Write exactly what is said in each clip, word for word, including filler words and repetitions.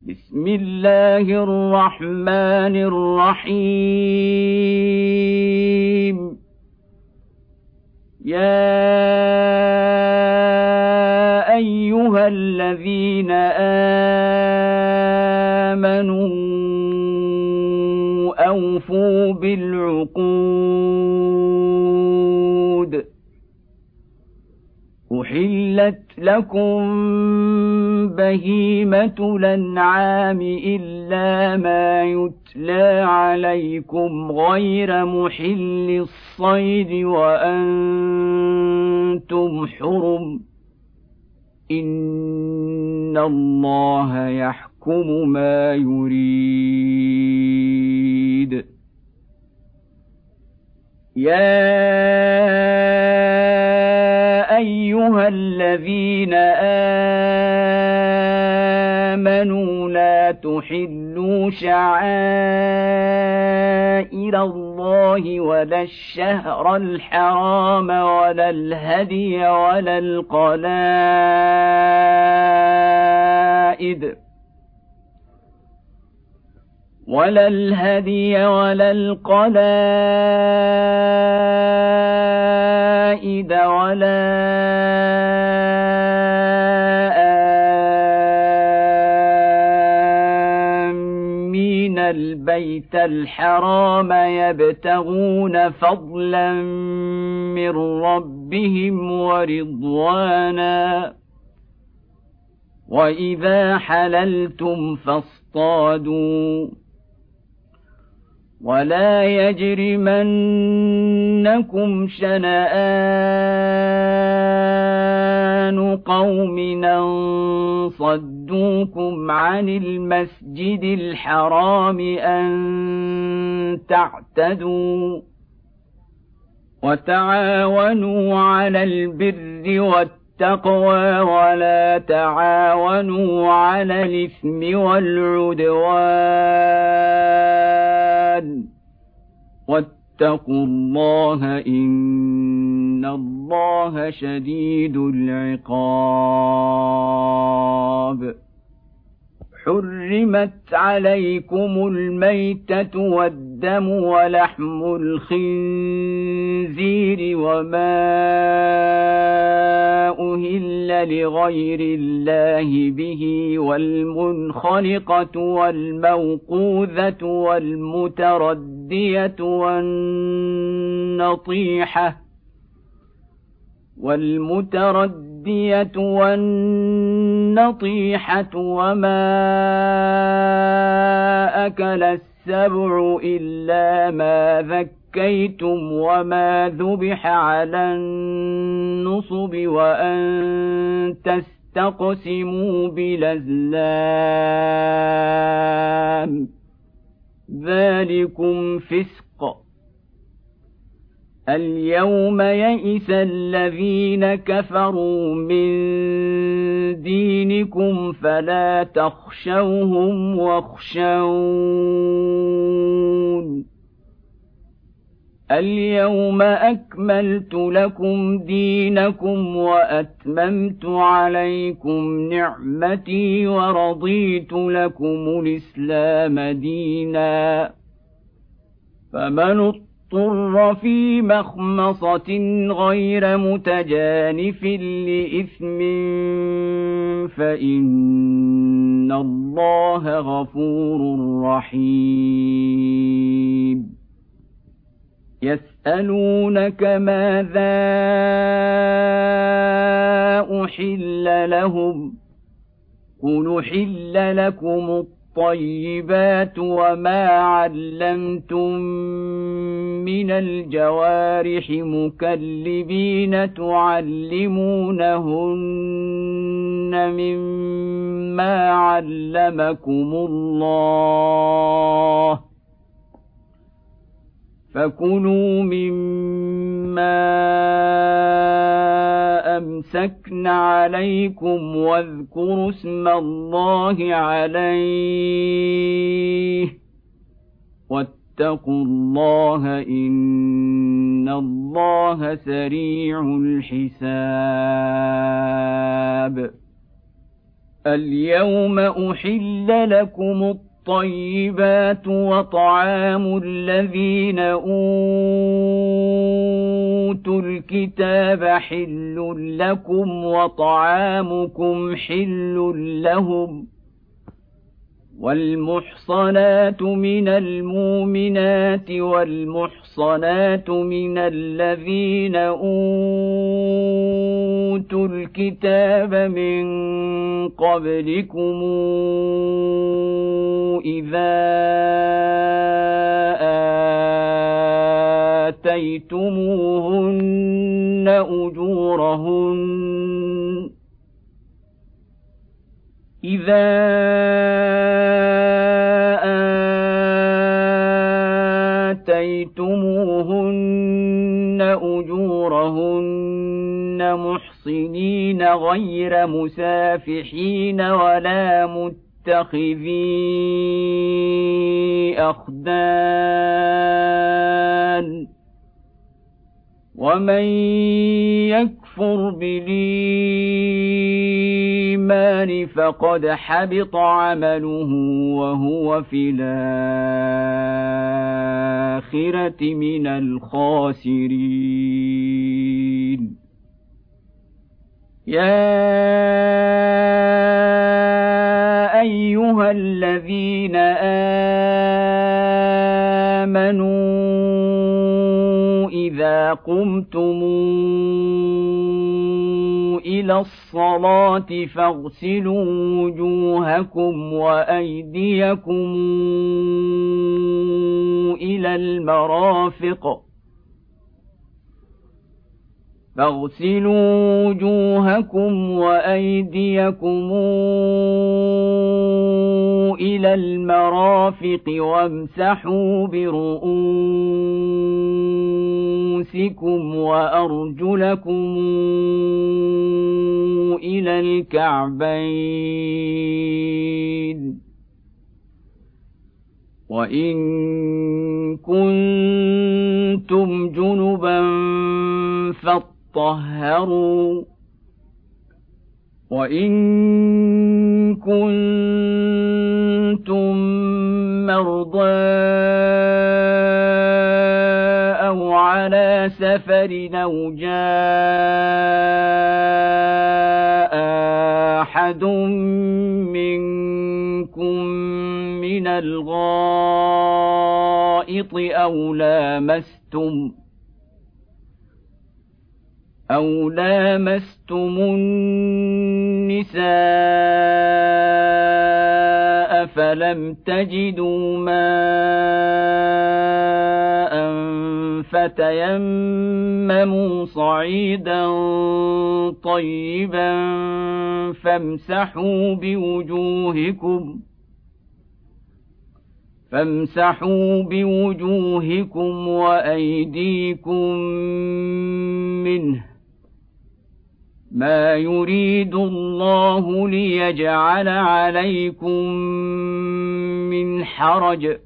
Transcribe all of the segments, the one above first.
بسم الله الرحمن الرحيم يا أيها الذين آمنوا أوفوا بالعقود أحلت لكم بهيمة الأنعام إلا ما يتلى عليكم غير محل الصيد وأنتم حرم إن الله يحكم ما يريد يا أيها الذين آمنوا لا تحلوا شعائر الله ولا الشهر الحرام ولا الهدي ولا القلائد ولا الهدي ولا القلائد ولا آمين البيت الحرام يبتغون فضلا من ربهم ورضوانا وإذا حللتم فاصطادوا ولا يجرمنكم شنآن قوم أن صدوكم عن المسجد الحرام أن تعتدوا وتعاونوا على البر والتقوى ولا تعاونوا على الإثم والعدوان واتقوا الله إن الله شديد العقاب حرمت عليكم الميتة والدم ولحم الخنزير وما أهل لغير الله به والمنخنقة والموقوذة والمتردية والنطيحة والمتردية والنطيحة وما أكل السبع إلا ما ذكيتم وما ذبح على النصب وأن تستقسموا بالأزلام ذلكم فسق اليوم يئس الذين كفروا من دينكم فلا تخشوهم واخشون اليوم أكملت لكم دينكم وأتممت عليكم نعمتي ورضيت لكم الإسلام دينا فمن اضطر في مخمصة غير متجانف لإثم فإن الله غفور رحيم يسألونك ماذا أحل لهم قل أحل لكم الطيبات وما علمتم من الجوارح مكلبين تعلمونهن مما علمكم الله فكلوا مما أمسكن عليكم واذكروا اسم الله عليه واتقوا الله إن الله سريع الحساب اليوم أحل لكم الطيبات وطعام الذين أوتوا الكتاب حل لكم وطعامكم حل لهم والمحصنات من المؤمنات والمحصنات من الذين أوتوا الكتاب من قبلكم إذا آتيتموهن أجورهن إذا آتيتموهن أجورهن محصنين غير مسافحين ولا متخذي أخدان ومن يكفر بالإيمان فقد حبط عمله وهو في الآخرة من الخاسرين يا أيها الذين آمنوا إذا قمتم إلى الصلاة فاغسلوا وجوهكم وأيديكم إلى المرافق فاغسلوا وجوهكم وأيديكم إلى المرافق وامسحوا برؤوسكم وأرجلكم إلى الكعبين وإن كنتم جنبا فاطهروا وإن كنتم مرضى أو على سفر أو جاء أحد منكم من الغائط أو لامستم أو لامستم النساء فلم تجدوا ماء فتيمموا صعيدا طيبا فامسحوا بوجوهكم فامسحوا بوجوهكم وأيديكم منه ما يريد الله ليجعل عليكم من حرج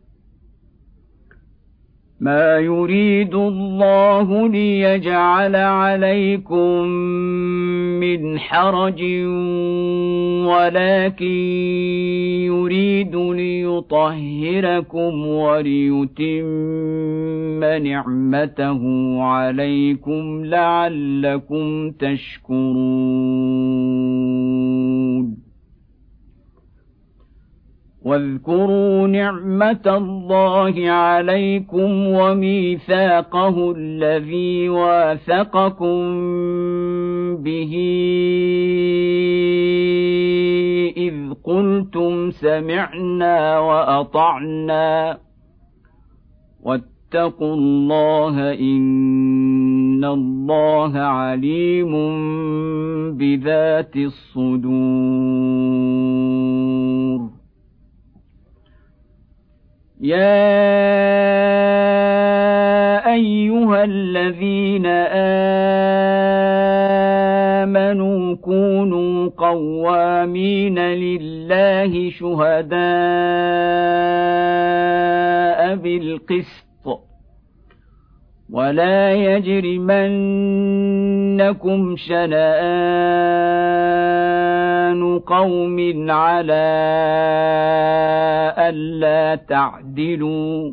ما يريد الله ليجعل عليكم من حرج ولكن يريد ليطهركم وليتم نعمته عليكم لعلكم تشكرون واذكروا نعمة الله عليكم وميثاقه الذي واثقكم به إذ قلتم سمعنا وأطعنا واتقوا الله إن الله عليم بذات الصدور يا أيها الذين آمنوا كونوا قوامين لله شهداء بالقسط ولا يجرمنكم شنآن قوم على ألا تعدلوا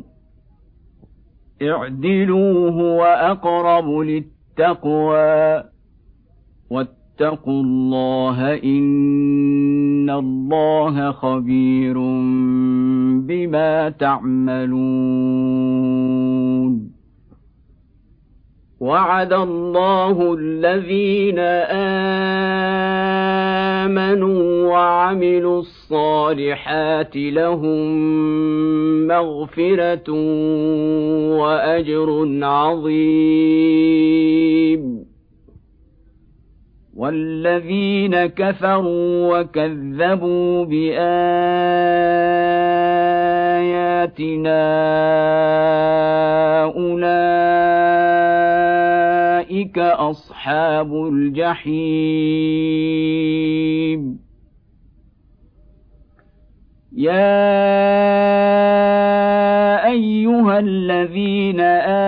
اعدلوا هو أقرب للتقوى واتقوا الله إن الله خبير بما تعملون. وعد الله الذين آمنوا وعملوا الصالحات لهم مغفرة وأجر عظيم، والذين كفروا وكذبوا بآياتنا أولئك أصحاب الجحيم. يا أيها الذين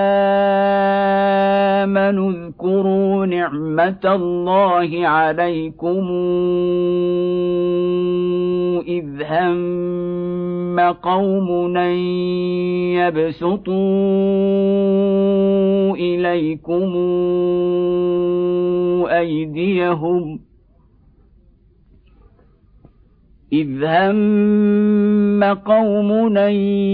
آمنوا اذكروا نعمة الله عليكم إذ هم قوم أن يبسطوا إليكم أيديهم إذ هم قوم أن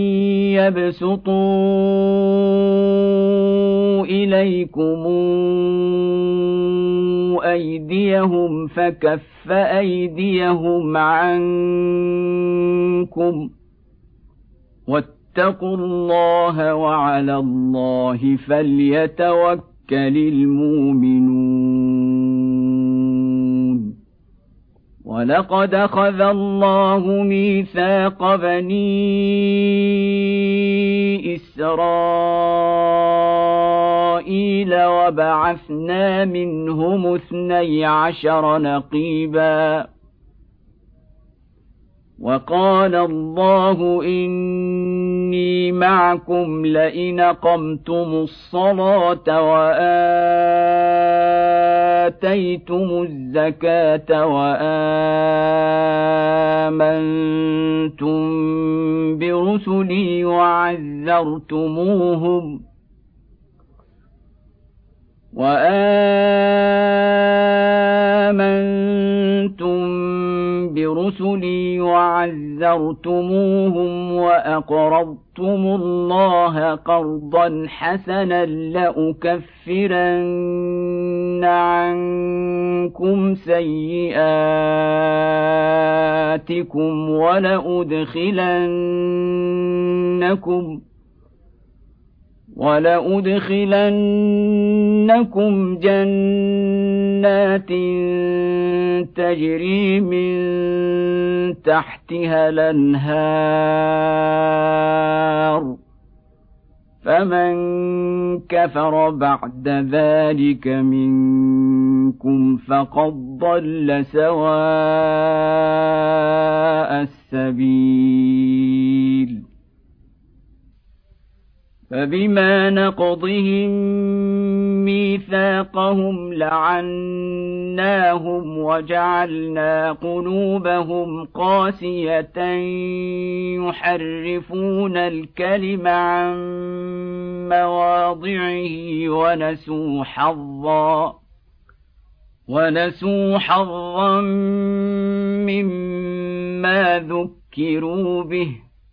يبسطوا إليكم أيديهم فكف أيديهم عنكم واتقوا الله وعلى الله فليتوكل المؤمنون. ولقد أخذ الله ميثاق بني إسرائيل وبعثنا منهم اثني عشر نقيبا وقال الله إني معكم لئن أقمتم الصلاة وآتيتم الزكاة وآمنتم برسلي وعزرتموهم وآمنتم برسلي وعزرتموهم وأقرضتم الله قرضا حسنا لأكفرن عنكم سيئاتكم ولأدخلنكم ولأدخلنكم جنات تجري من تحتها الأنهار فمن كفر بعد ذلك منكم فقد ضل سواء السبيل. فبما نقضهم ميثاقهم لعناهم وجعلنا قلوبهم قاسية يحرفون الكلم عن مواضعه ونسوا حظا ونسوا حظا مما ذكروا به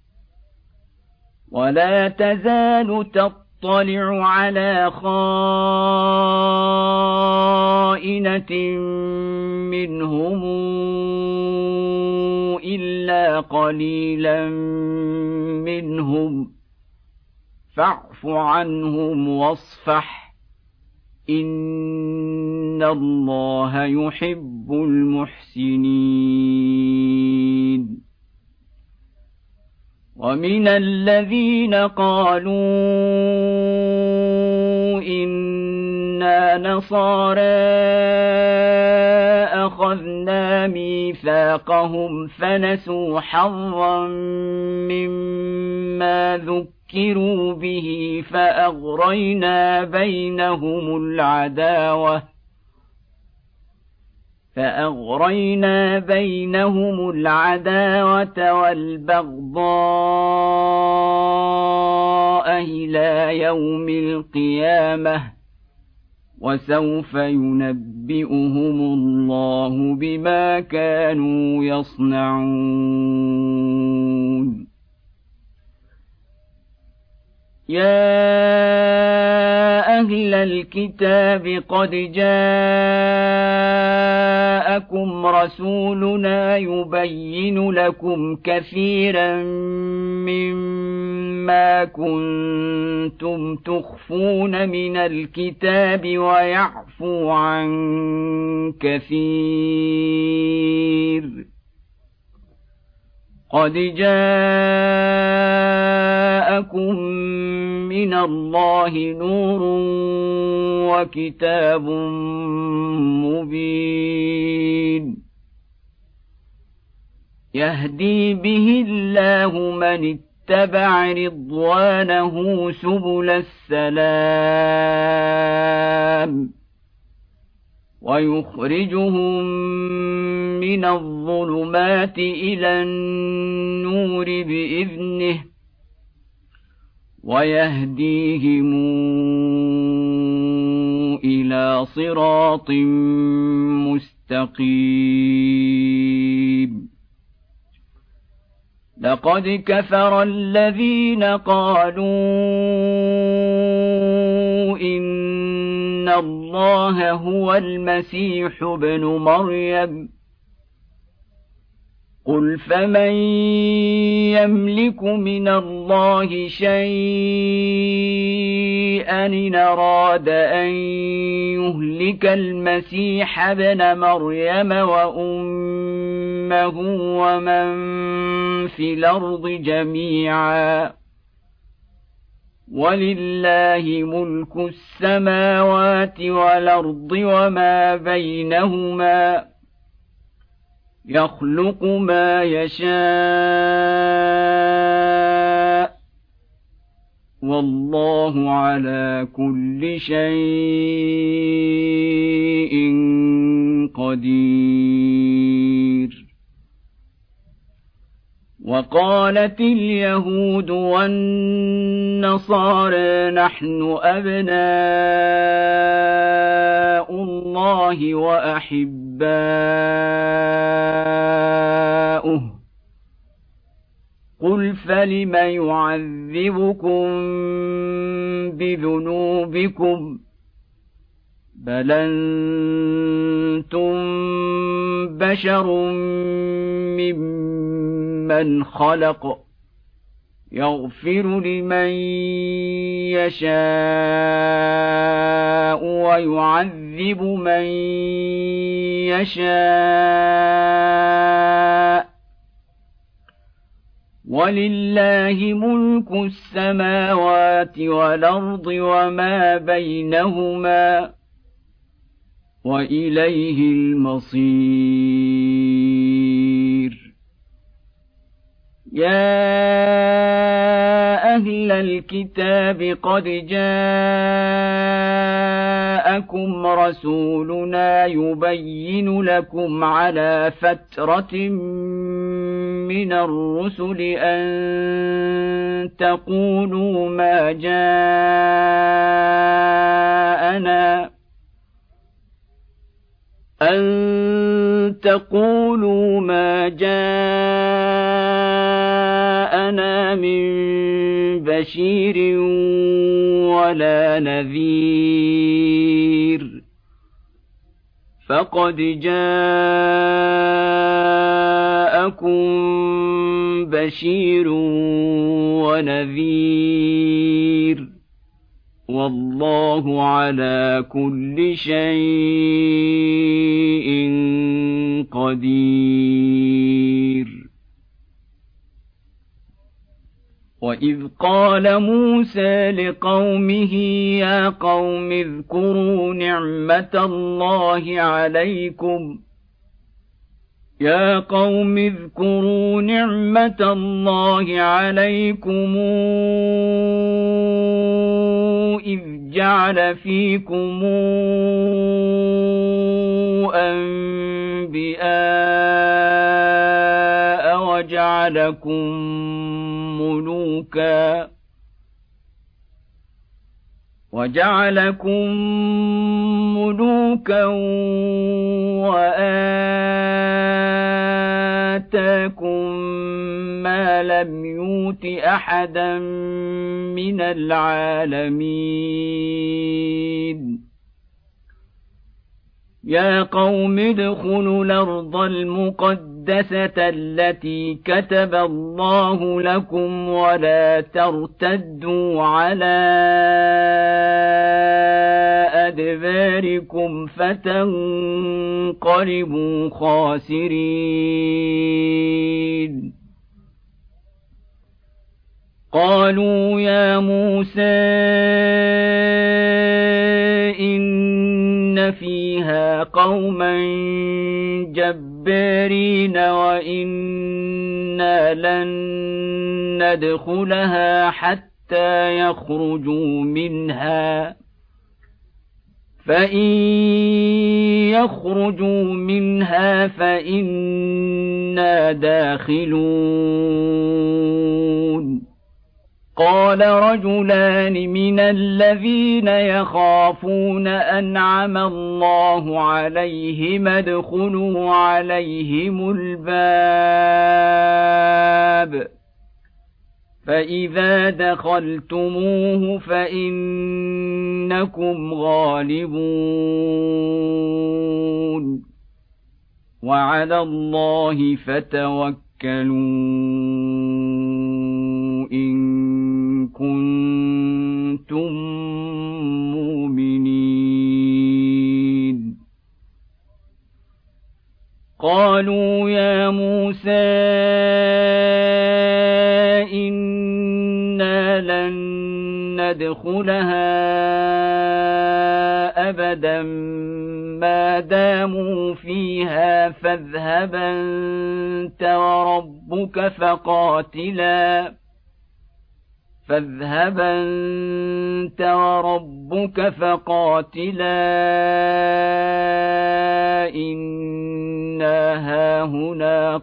ولا تزال تطلع على خائنة منهم إلا قليلا منهم فاعف عنهم واصفح إن الله يحب المحسنين. ومن الذين قالوا إنا نصارى أخذنا ميثاقهم فنسوا حظا مما ذكروا ذكروا به فأغرينا بينهم العداوة فأغرينا بينهم العداوة والبغضاء إلى يوم القيامة وسوف ينبئهم الله بما كانوا يصنعون يا أهل الكتاب قد جاءكم رسولنا يبين لكم كثيرا مما كنتم تخفون من الكتاب ويعفو عن كثير قد جاءكم من الله نور وكتاب مبين يهدي به الله من اتبع رضوانه سبل السلام ويخرجهم من الظلمات إلى النور بإذنه ويهديهم إلى صراط مستقيم لقد كفر الذين قالوا إن الله هو المسيح ابن مريم قل فمن يملك من الله شيئا إن أراد أن يهلك المسيح ابن مريم وأمه ومن في الأرض جميعا ولله ملك السماوات والأرض وما بينهما يخلق ما يشاء والله على كل شيء قدير وقالت اليهود والنصارى نحن أبناء الله وأحباؤه قل فلم يعذبكم بذنوبكم بل أنتم بشر ممن خلق يغفر لمن يشاء ويعذب من يشاء ولله ملك السماوات والأرض وما بينهما وإليه المصير يا أهل الكتاب قد جاءكم رسولنا يبين لكم على فترة من الرسل أن تقولوا ما جاءنا أن تقولوا ما جاءنا من بشير ولا نذير فقد جاءكم بشير ونذير والله على كل شيء قدير وإذ قال موسى لقومه يا قوم اذكروا نعمة الله عليكم يا قوم اذكروا نعمة الله عليكم إذ جعل فيكم أنبياء وجعلكم ملوكا وجعلكم ملوكا وآتاكم ما لم يؤت أحدا من العالمين يا قوم ادخلوا الأرض المقدسة التي كتب الله لكم ولا ترتدوا على أدباركم فتنقلبوا خاسرين قالوا يا موسى إن فيها قوما جبارين وإنا لن ندخلها حتى يخرجوا منها فإن يخرجوا منها فإنا داخلون قال رجلان من الذين يخافون أنعم الله عليهم ادخلوا عليهم الباب فإذا دخلتموه فإنكم غالبون وعلى الله فتوكلوا إن كنتم مؤمنين قالوا يا موسى إنا لن ندخلها أبدا ما داموا فيها فاذهب أنت وربك فقاتلا فاذهب أنت وربك فقاتلا إنا هاهنا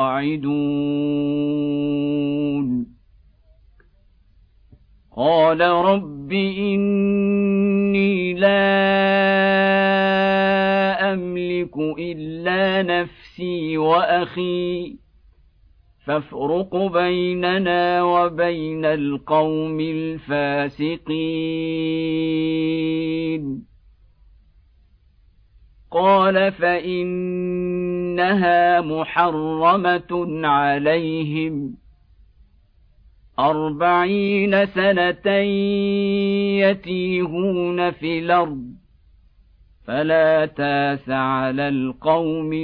قاعدون قال رب إني لا أملك إلا نفسي وأخي فافرق بيننا وبين القوم الفاسقين قال فإنها محرمة عليهم أربعين سنة يتيهون في الأرض فلا تاس على القوم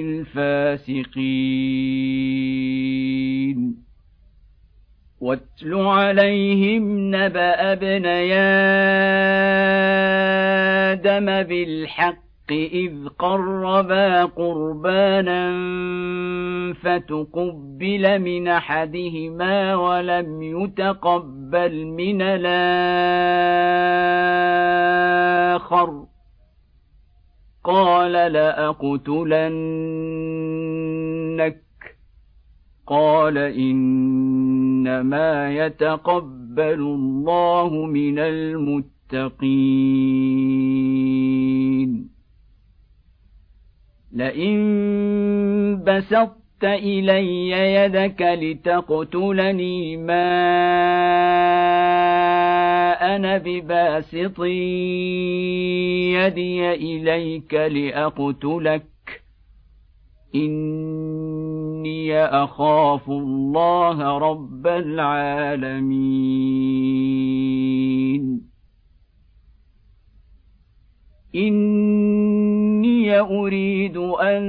الفاسقين واتل عليهم نبأ ابني آدم بالحق إذ قربا قربانا فتقبل من أحدهما ولم يتقبل من الآخر قال لأقتلنك قال إنما يتقبل الله من المتقين لئن بسطت إلي يدك لتقتلني ما أنا بباسط يدي إليك لأقتلك إني أخاف الله رب العالمين إني أريد أن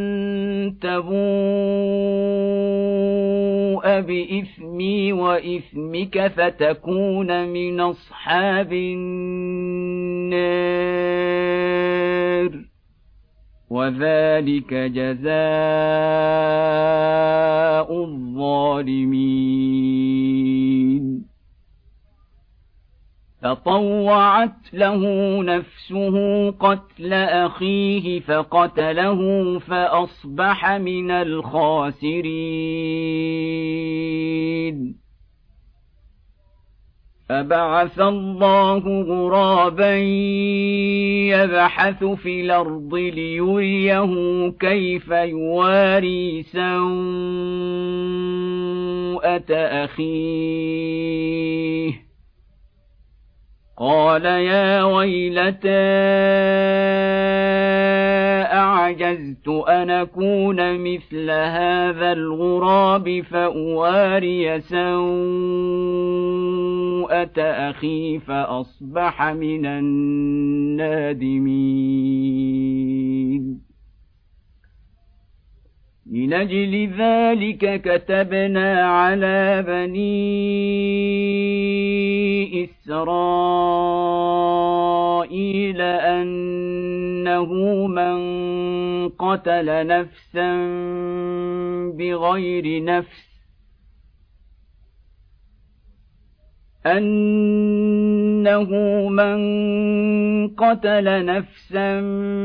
تبوء بإثمي وإثمك فتكون من أصحاب النار وذلك جزاء الظالمين. فطوعت له نفسه قتل أخيه فقتله فأصبح من الخاسرين. فبعث الله غرابا يبحث في الأرض ليريه كيف يواري سوءة أخيه قال يا ويلتى أعجزت أن أكون مثل هذا الغراب فأواري سوءة أخي فأصبح من النادمين. من أجل ذلك كتبنا على بني إسرائيل أنه من قتل نفسا بغير نفس أنه من قتل نفسا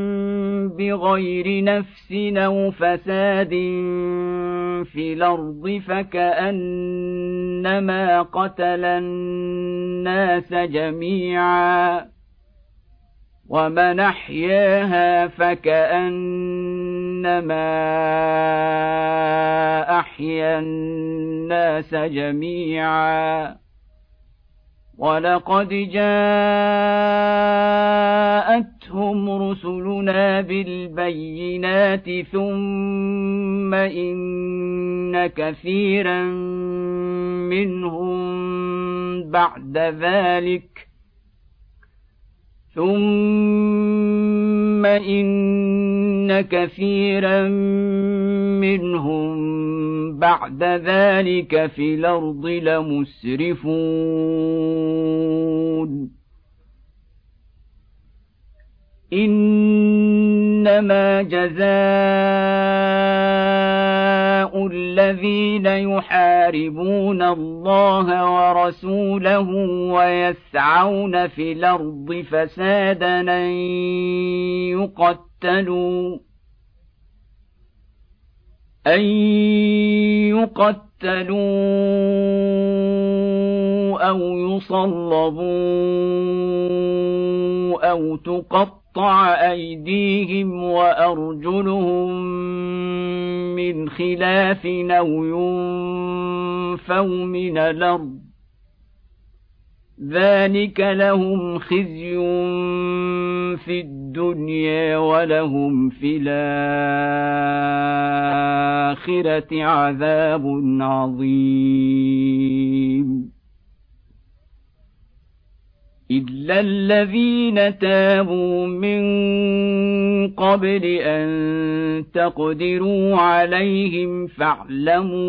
بغير نفس أو فساد في الأرض فكأنما قتل الناس جميعا ومن أحياها فكأنما أحيا الناس جميعا. ولقد جاءتهم رسلنا بالبينات ثم إن كثيرا منهم بعد ذلك ثم إن كثيرا منهم بعد ذلك في الأرض لمسرفون. إنما جزاء الذين يحاربون الله ورسوله ويسعون في الأرض فسادا أن يقتلوا أن يقتلوا أو يصلبوا أو تقطع أيديهم وأرجلهم من خلاف أو ينفوا من الأرض ذلك لهم خزي في الدنيا ولهم في الآخرة عذاب عظيم. إلا الذين تابوا من قبل أن تقدروا عليهم فاعلموا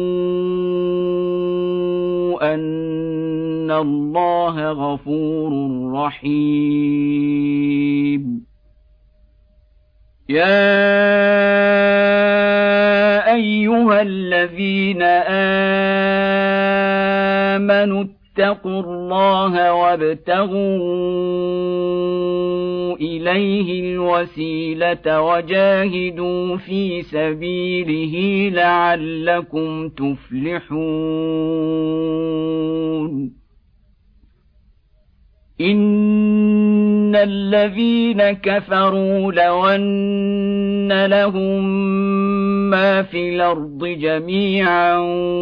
أن الله غفور رحيم. يا أيها الذين آمنوا اتقوا الله وابتغوا إليه الوسيلة وجاهدوا في سبيله لعلكم تفلحون. إن الذين كفروا لو أن لهم ما في الأرض جميعا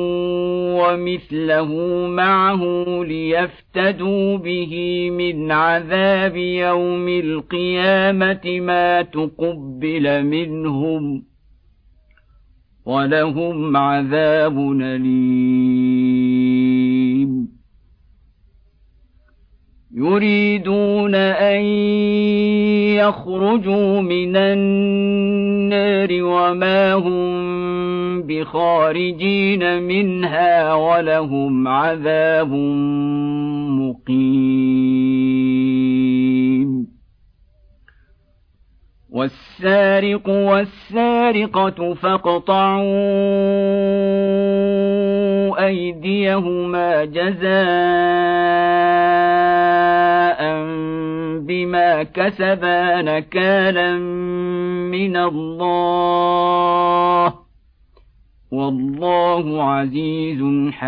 ومثله معه ليفتدوا به من عذاب يوم القيامة ما تقبل منهم ولهم عذاب أليم. يريدون أن يخرجوا من النار وما هم بخارجين منها ولهم عذاب مقيم. والسارق والسارقة فاقطعوا أيديهما جزاء بما كسبا نكالا من الله والله عزيز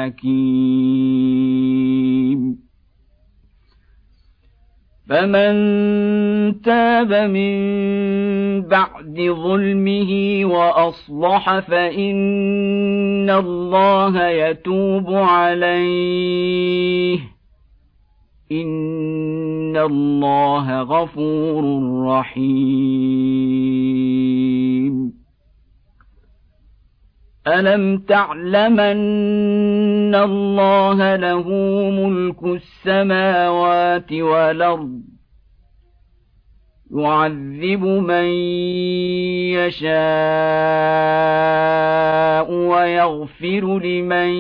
حكيم. فمن تاب من بعد ظلمه وأصلح فإن الله يتوب عليه إن الله غفور رحيم. ألم تعلمن الله له ملك السماوات والأرض يعذب من يشاء ويغفر لمن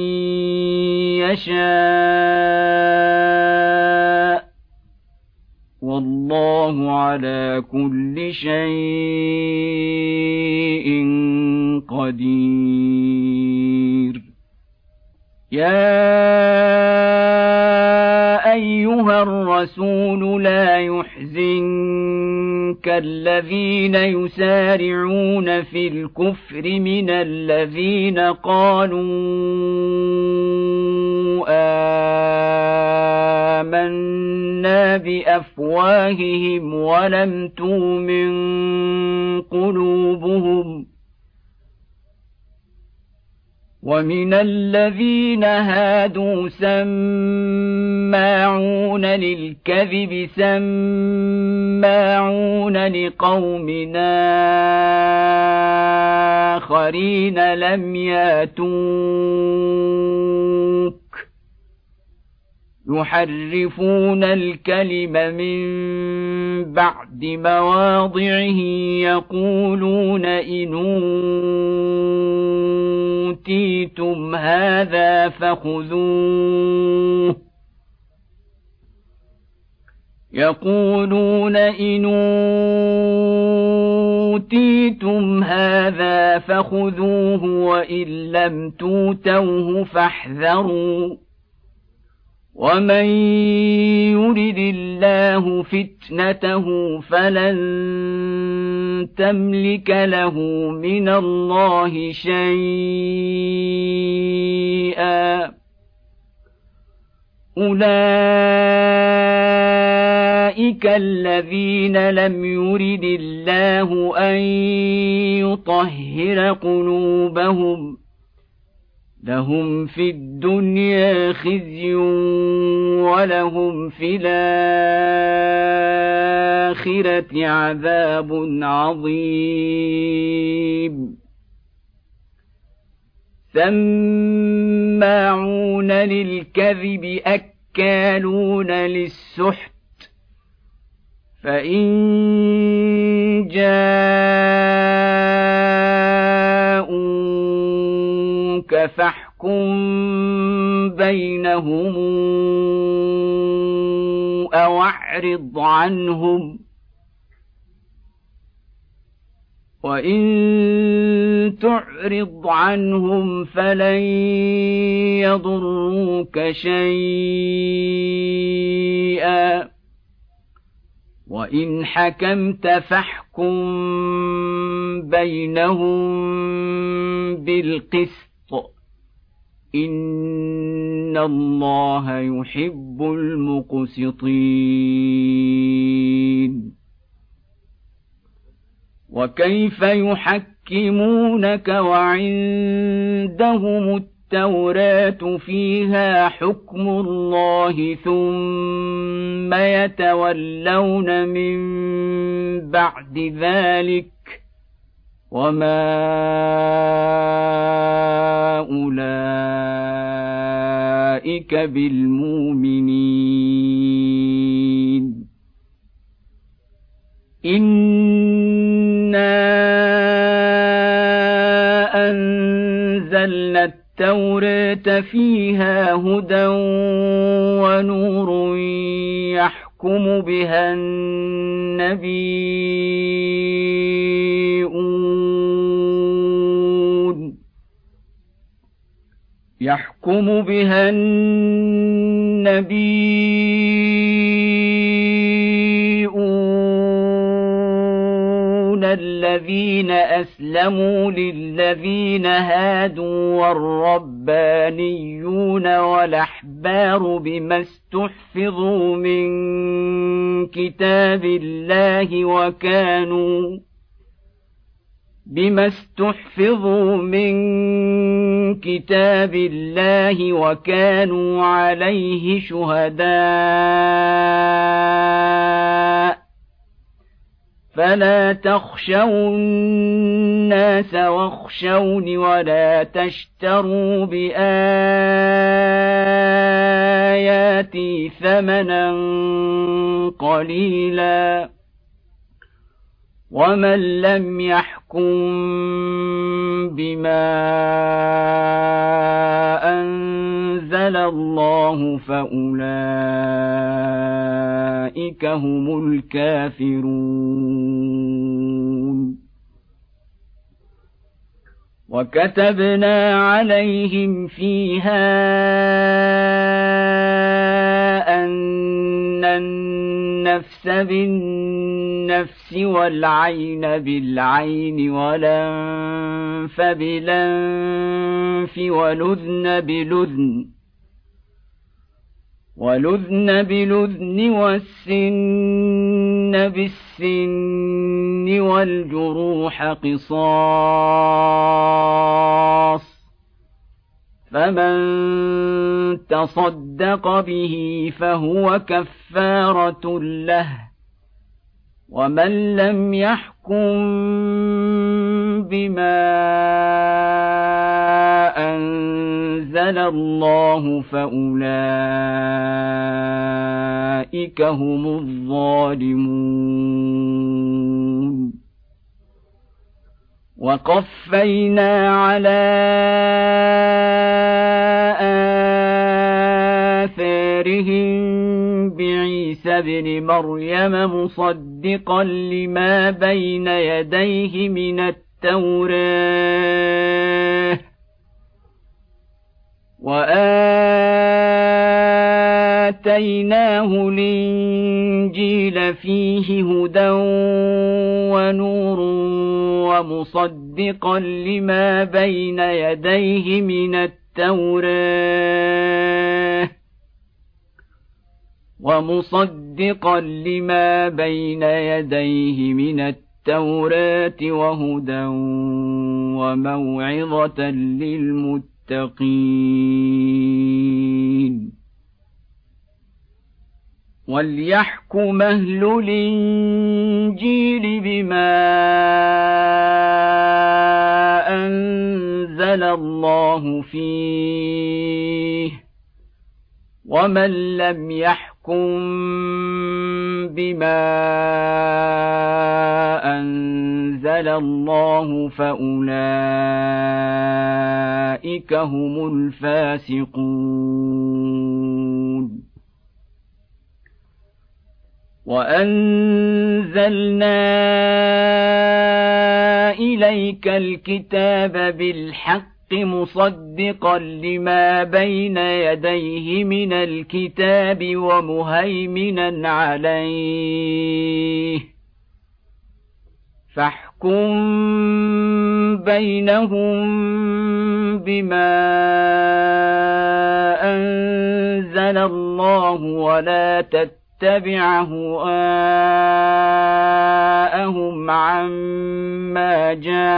يشاء والله على كل شيء قدير. يا أيها الرسول لا يحزنك الذين يسارعون في الكفر من الذين قالوا آمنا بأفواههم ولم تؤمن قلوبهم ومن الذين هادوا سماعون للكذب سماعون لقوم آخرين لم ياتوك يحرفون الكلم من بعد مواضعه يقولون إن أوتيتم هذا فخذوه يقولون إن أوتيتم هذا فخذوه وإن لم توتوه فاحذروا ومن يرد الله فتنته فلن تملك له من الله شيئا أولئك الذين لم يرد الله أن يطهر قلوبهم لهم في الدنيا خزي ولهم في الآخرة عذاب عظيم. سماعون للكذب أكالون للسحت فإن جاءوك فاحكم بينهم أو أعرض عنهم وإن تعرض عنهم فلن يضروك شيئا وإن حكمت فاحكم بينهم بالقسط إن الله يحب المقسطين. وكيف يحكمونك وعندهم التوراة فيها حكم الله ثم يتولون من بعد ذلك وما أولئك بالمؤمنين. إنا أنزلنا التوراة فيها هدى ونور يحكم يحكم بها النبيون يحكم بها النبيون الذين أسلموا للذين هادوا والربانيون والأحبار بما استحفظوا من كتاب الله وكانوا بما استحفظوا من كتاب الله وكانوا عليه شهداء فلا تخشوا الناس واخشوني ولا تشتروا بآياتي ثمنا قليلا ومن لم يحكم بما أنزل الله فأولئك هم الكافرون وكتبنا عليهم فيها أن النفس بالنفس والعين بالعين والأنف بالأنف والأذن بالأذن والأذن بالأذن والسن بالسن والجروح قصاص فمن تصدق به فهو كفارة له ومن لم يحكم بما أنزل الله فأولئك هم الظالمون وقفينا على آثارهم بعيسى ابن مريم مصدقا لما بين يديه من التوراة وآتيناه الإنجيل فيه هدى ونور ومصدقا لما بين يديه من التوراة ومصدقا لما بين يديه من التوراة وهدى وموعظة للمتقين وليحكم أهل الإنجيل بما أنزل الله فيه ومن لم يحكم بما أنزل الله فأولئك هم الفاسقون وأنزلنا إليك الكتاب بالحق مصدقا لما بين يديه من الكتاب ومهيمنا عليه فاحكم بينهم بما أنزل الله ولا تتبع اتبع هواءهم عما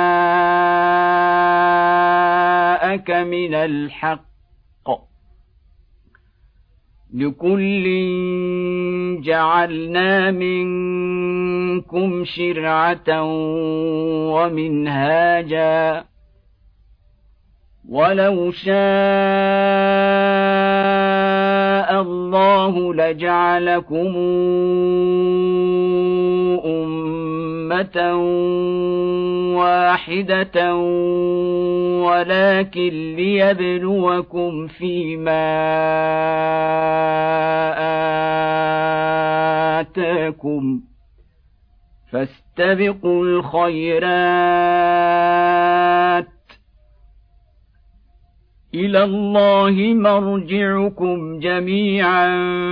جاءك من الحق لكل جعلنا منكم شرعة ومنهاجا ولو شاء الله لجعلكم أمة واحدة ولكن ليبلوكم فيما فاستبقوا الخيرات إلى الله مرجعكم جميعا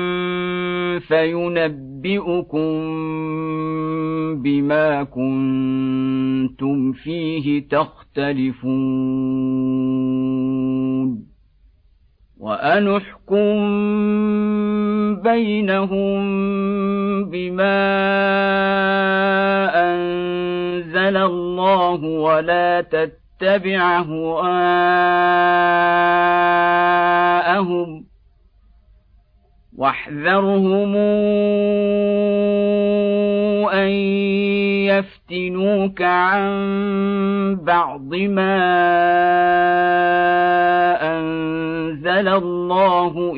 فينبئكم بما كنتم فيه تختلفون وأنحكم بينهم بما أنزل الله ولا تتبع هواءهم واحذرهم أن يفتنوك عن بعض ما أنزل الله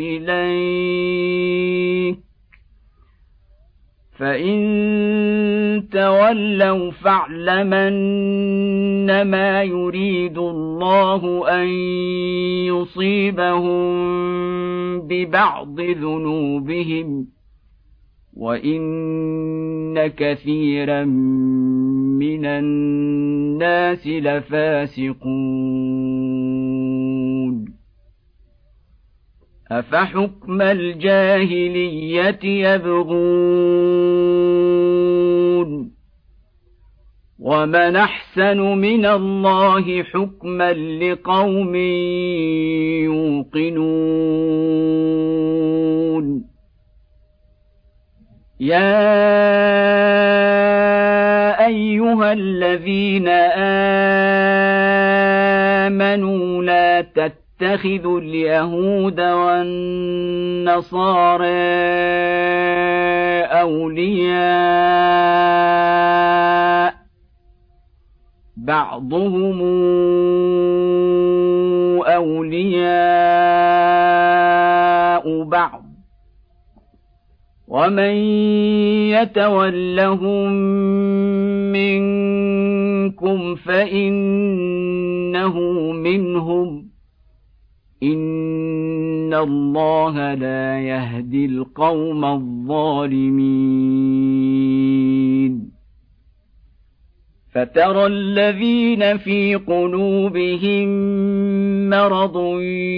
إليك فإن تولوا فاعلم أنما يريد الله أن يصيبهم ببعض ذنوبهم وإن كثيرا من الناس لفاسقون أفحكم الجاهلية يبغون ومن أحسن من الله حكما لقوم يوقنون يا أيها الذين آمنوا لا تتخذوا اليهود والنصارى أولياء بعضهم أولياء بعض ومن يتولهم منكم فإنه منهم إن الله لا يهدي القوم الظالمين فترى الذين في قلوبهم مرض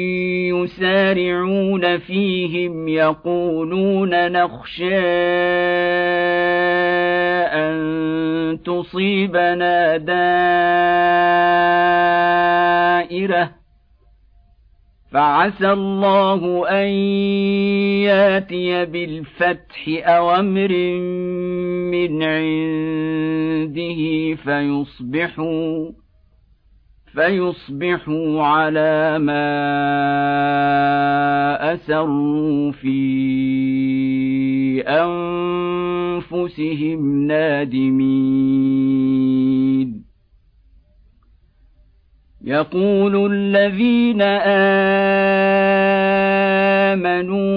يسارعون فيهم يقولون نخشى أن تصيبنا دائرة فعسى الله أن ياتي بالفتح أو أمر من عنده فيصبحوا فيصبحوا على ما أسروا في أنفسهم نادمين يقول الذين آمنوا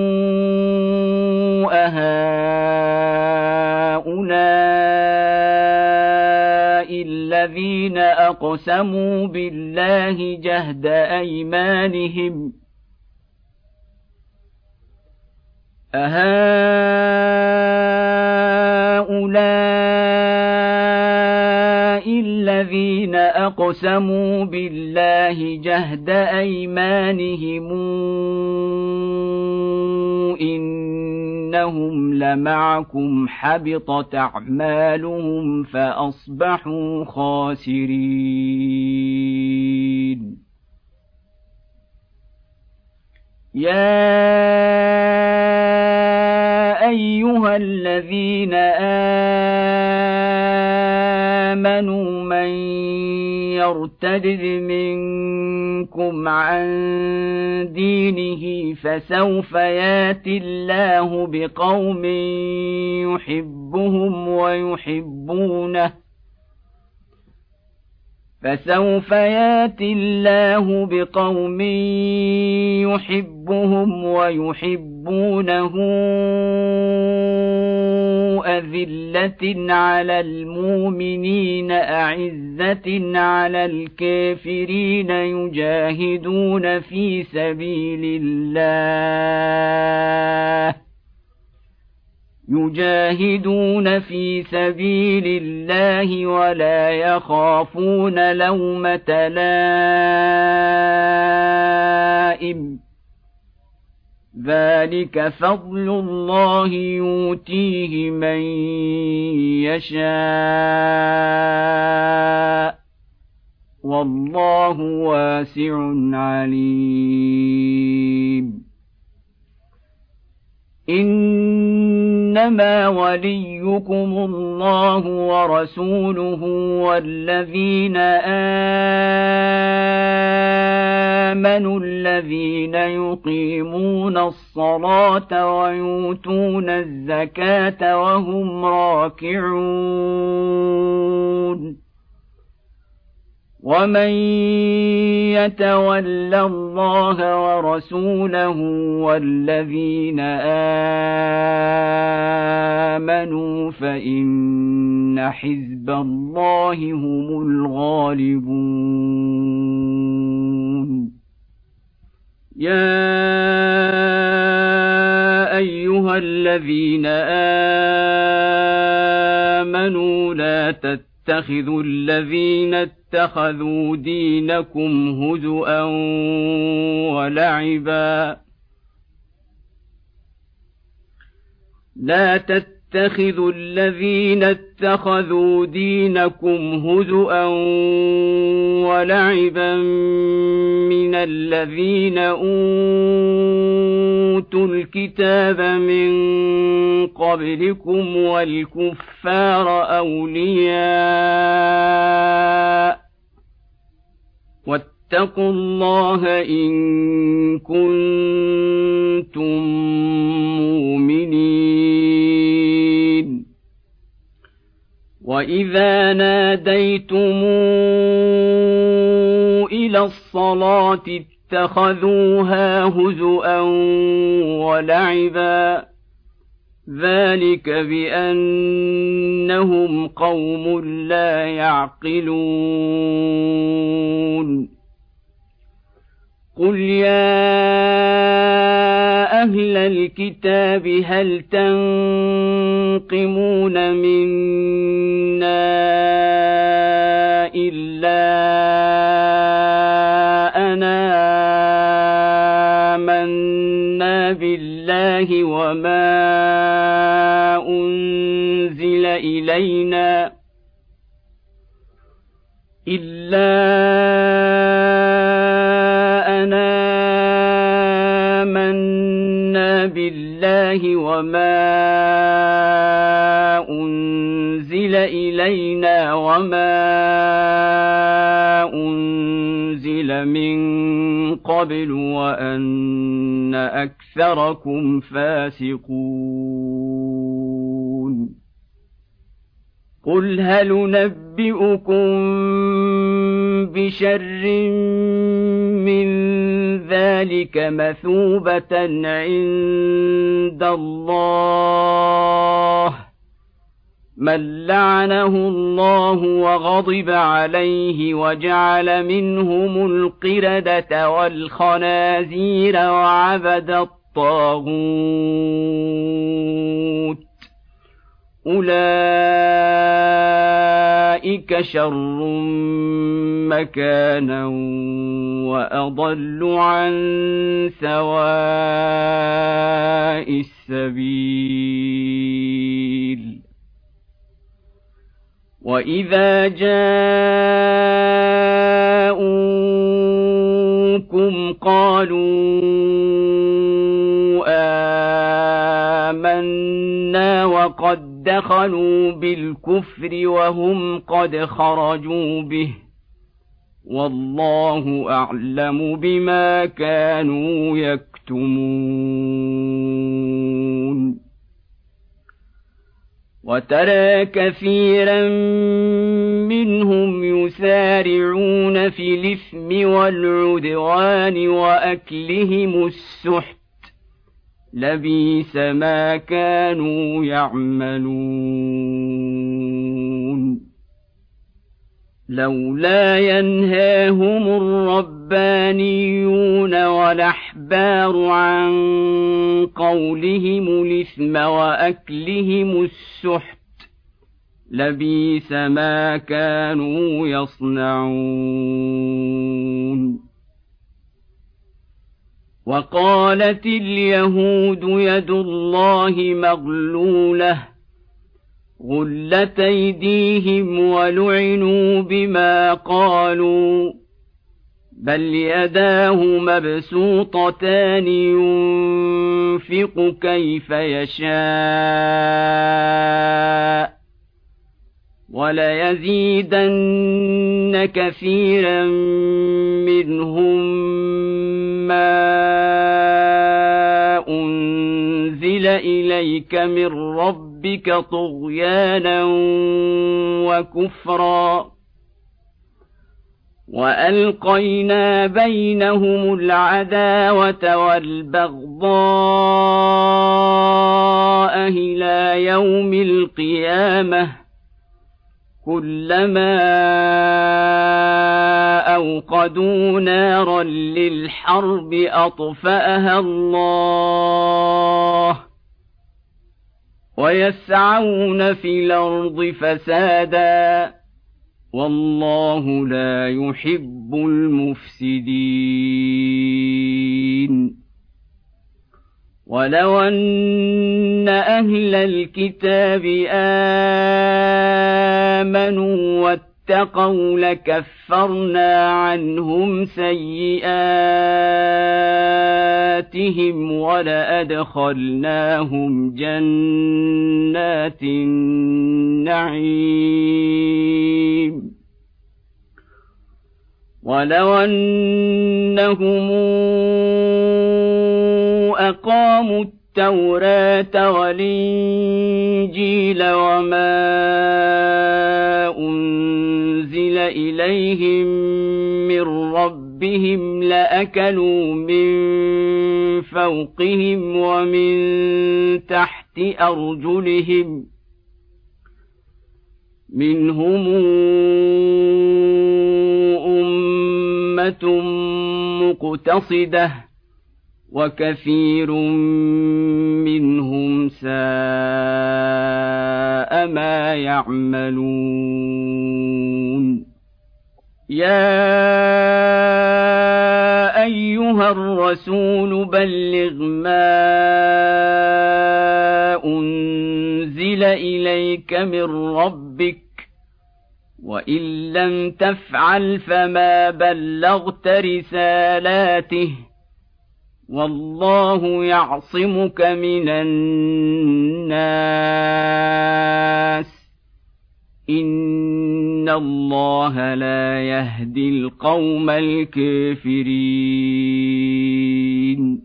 أهؤلاء الذين أقسموا بالله جهد أيمانهم أهؤلاء الذين أقسموا بالله جهد أيمانهم إنهم لمعكم حبطت أعمالهم فأصبحوا خاسرين يا أيها الذين آمنوا من يرتد منكم عن دينه فسوف ياتي الله بقوم يحبهم ويحبونه فسوف ياتي الله بقوم يحبهم ويحبونه أذلة على المؤمنين أعزة على الكافرين يجاهدون في سبيل الله يجاهدون في سبيل الله ولا يخافون لومة لائم ذلك فضل الله يؤتيه من يشاء والله واسع عليم إنما وليكم الله ورسوله والذين آمنوا الذين يقيمون الصلاة ويؤتون الزكاة وهم راكعون ومن يتول الله ورسوله والذين آمنوا فإن حزب الله هم الغالبون يا أيها الذين آمنوا لا تتبعوا اتخذوا الذين اتخذوا دينكم هزؤا ولعبا لا تتخذوا الذين اتخذوا دينكم هزؤا ولعبا من الذين أوتوا الكتاب من قبلكم والكفار أولياء واتقوا الله إن كنتم مؤمنين وإذا ناديتم إلى الصلاة اتخذوها هزؤا ولعبا ذلك بأنهم قوم لا يعقلون قل يا أهل الكتاب هل تنقمون منا إلا أنا آمنا بالله وما أنزل إلينا إلا أنا آمنا بالله وما أنزل إلينا وما أنزل من قبل وأن أكثركم فاسقون قل هل ننبئكم بشر من ذلك مثوبة عند الله من لعنه الله وغضب عليه وجعل منهم القردة والخنازير وعبد الطاغوت أولئك شر مكانا وأضل عن سواء السبيل وإذا جاءوكم قالوا آمنا وقد دخلوا بالكفر وهم قد خرجوا به والله أعلم بما كانوا يكتمون وترى كثيرا منهم يسارعون في الإثم والعدوان وأكلهم السحت لبئس ما كانوا يعملون لولا ينهاهم الربانيون والأحبار عن قولهم الإثم وأكلهم السحت لبئس ما كانوا يصنعون وقالت اليهود يد الله مغلولة غلت أيديهم ولعنوا بما قالوا بل يداه مبسوطتان ينفق كيف يشاء وليزيدن كثيرا منهم ما أنزل إليك من ربك طغيانا وكفرا وألقينا بينهم العداوة والبغضاء إلى يوم القيامة كلما أوقدوا نارا للحرب أطفأها الله ويسعون في الأرض فسادا والله لا يحب المفسدين ولو أن أهل الكتاب آمنوا واتقوا لكفرنا عنهم سيئاتهم ولأدخلناهم جنات النعيم ولو أنهم أقاموا التوراة والإنجيل وما أنزل إليهم من ربهم لأكلوا من فوقهم ومن تحت أرجلهم منهم أمة مقتصدة وكثير منهم ساء ما يعملون يا أيها الرسول بلغ ما أنزل إليك من ربك وإن لم تفعل فما بلغت رسالاته والله يعصمك من الناس إن الله لا يهدي القوم الكافرين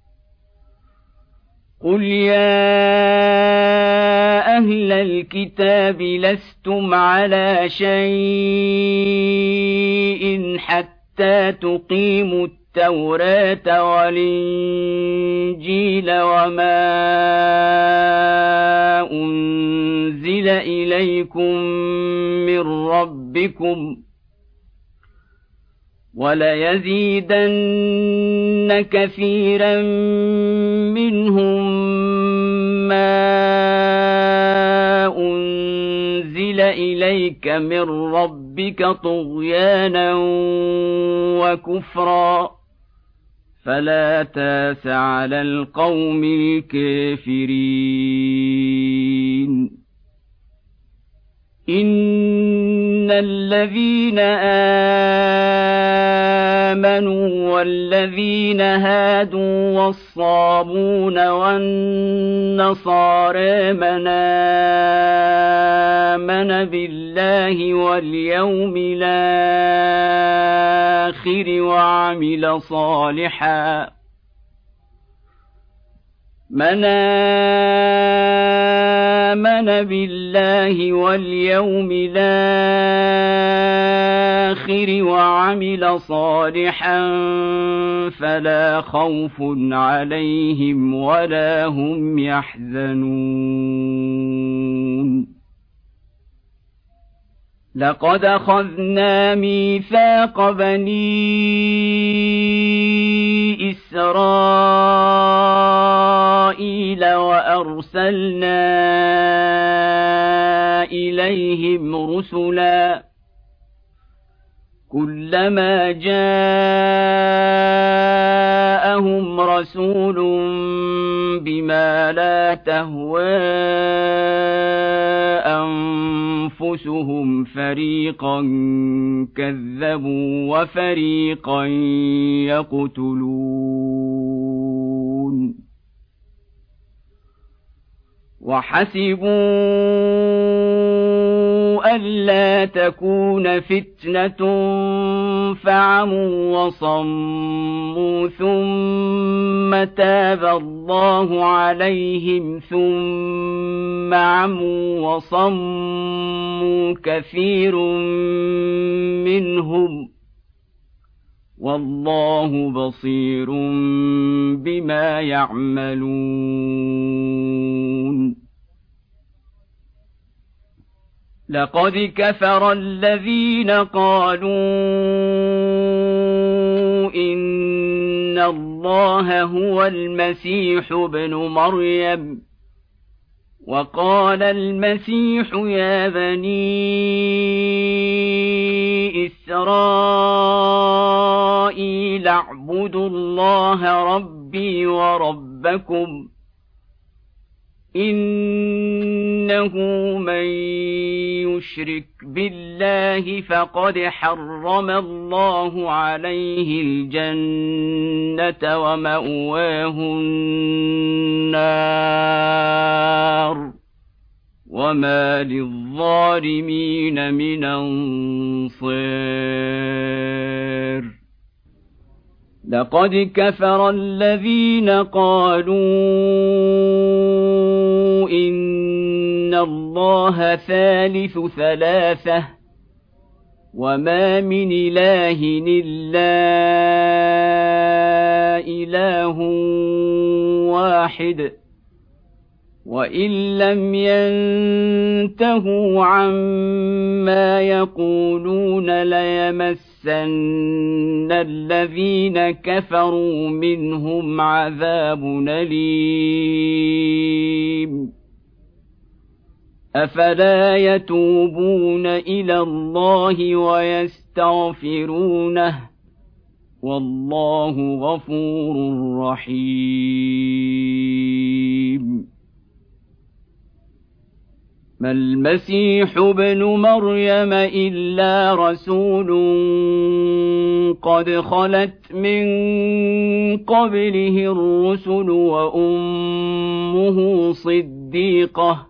قل يا أهل الكتاب لستم على شيء حتى تقيموا التوراة والإنجيل وما أنزل إليكم من ربكم وليزيدن كثيرا منهم ما أنزل إليك من ربك طغيانا وكفرا فلا تاس على القوم الكافرين إن الذين آمنوا والذين هادوا والصابون والنصارى من آمن بالله واليوم الآخر وعمل صالحا من آمن بالله واليوم الآخر وعمل صالحا فلا خوف عليهم ولا هم يحزنون لقد أخذنا ميثاق بني إسرائيل أرسلنا إليهم رسلا كلما جاءهم رسول بما لا تهوى أنفسهم فريقا كذبوا وفريقا يقتلون وحسبوا ألا تكون فتنة فعموا وصموا ثم تاب الله عليهم ثم عموا وصموا كثير منهم والله بصير بما يعملون لقد كفر الذين قالوا إن الله هو المسيح ابن مريم وقال المسيح يا بني إسرائيل اعبدوا الله ربي وربكم إنه من يشرك بالله فقد حرم الله عليه الجنة ومأواه النار وما للظالمين من أنصير لقد كفر الذين قالوا إن الله ثالث ثلاثة وما من إله إلا إله واحد وإن لم ينتهوا عما يقولون ليمسن الذين كفروا منهم عذاب أليم أفلا يتوبون إلى الله ويستغفرونه والله غفور رحيم ما المسيح ابن مريم إلا رسول قد خلت من قبله الرسل وأمه صديقة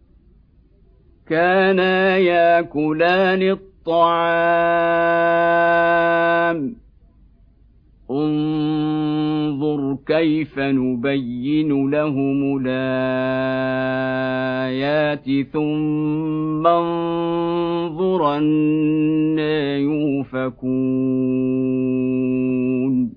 كانا ياكلان الطعام انظر كيف نبين لهم الآيات ثم انظر أنى يؤفكون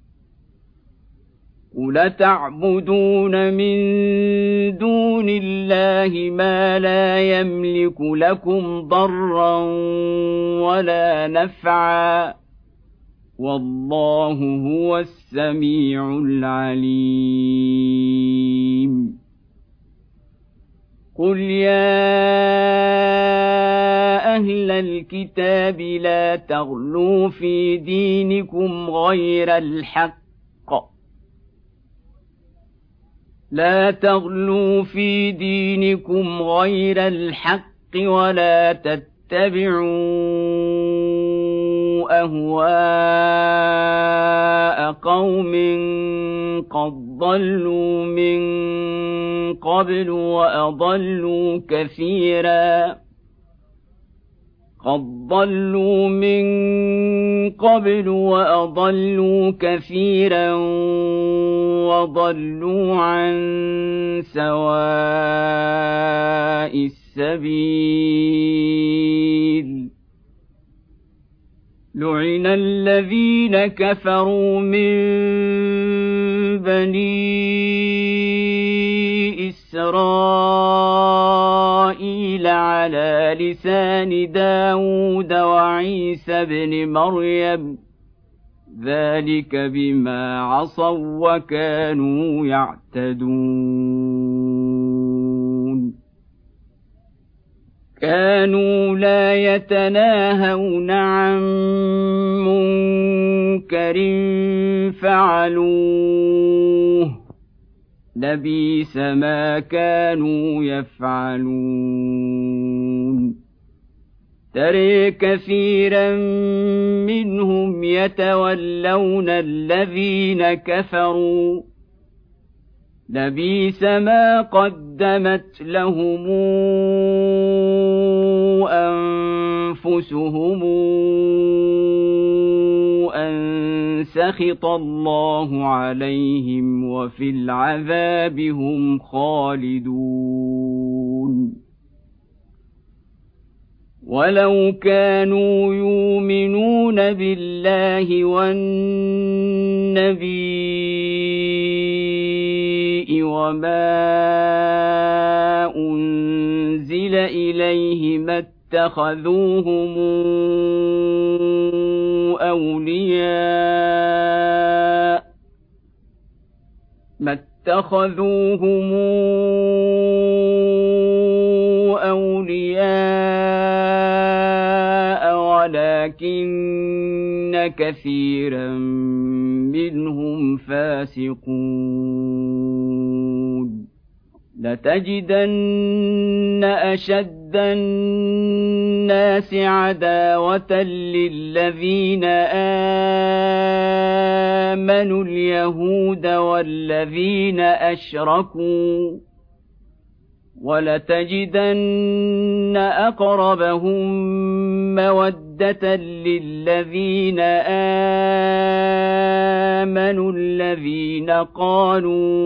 قل تعبدون من دون الله ما لا يملك لكم ضرا ولا نفعا والله هو السميع العليم قل يا أهل الكتاب لا تغلوا في دينكم غير الحق لا تغلوا في دينكم غير الحق ولا تتبعوا أهواء قوم قد ضلوا من قبل وأضلوا كثيرا قد ضلوا من قبل وأضلوا كثيرا وضلوا عن سواء السبيل لعن الذين كفروا من بني إسرائيل على لسان داود وعيسى بن مريم ذلك بما عصوا وكانوا يعتدون كانوا لا يتناهون عن منكر فعلوه لبئس ما كانوا يفعلون ترى كثيرا منهم يتولون الذين كفروا لبئس ما قدمت لهم أنفسهم أن سخط الله عليهم وفي العذاب هم خالدون ولو كانوا يؤمنون بالله والنبي وما أنزل إليه ما اتخذوهم أولياء ما اتخذوهم أولياء ولكن كثيرا منهم فاسقون لتجدن أشد الناس عداوة للذين آمنوا اليهود والذين أشركوا ولتجدن أقربهم مودة للذين آمنوا الذين قالوا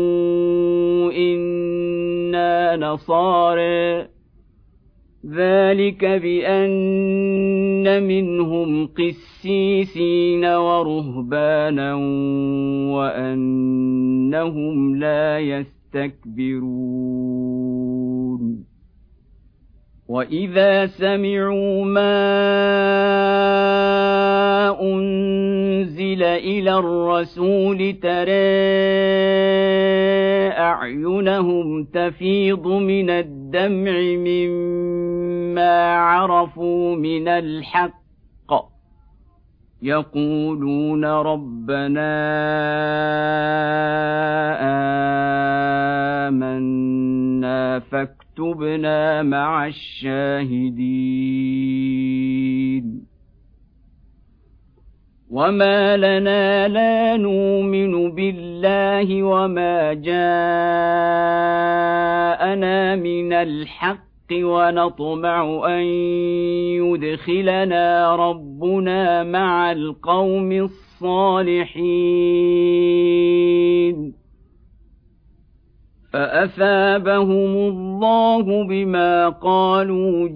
إنا نصارى ذلك بأن منهم قسيسين ورهبانا وأنهم لا يستكبرون وإذا سمعوا ما أنزل إلى الرسول ترى أعينهم تفيض من الدمع مما عرفوا من الحق يقولون ربنا آمنا فاكتبنا مع الشاهدين وما لنا لا نؤمن بالله وما جاءنا من الحق ونطمع أن يدخلنا ربنا مع القوم الصالحين فأثابهم الله بما قالوا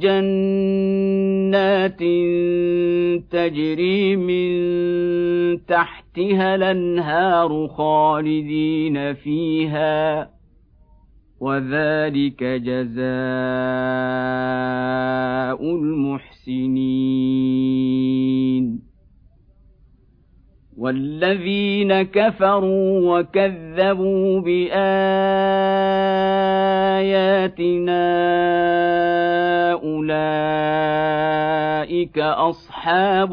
جنات تجري من تحتها الأنهار خالدين فيها وذلك جزاء المحسنين والذين كفروا وكذبوا بآياتنا أولئك أصحاب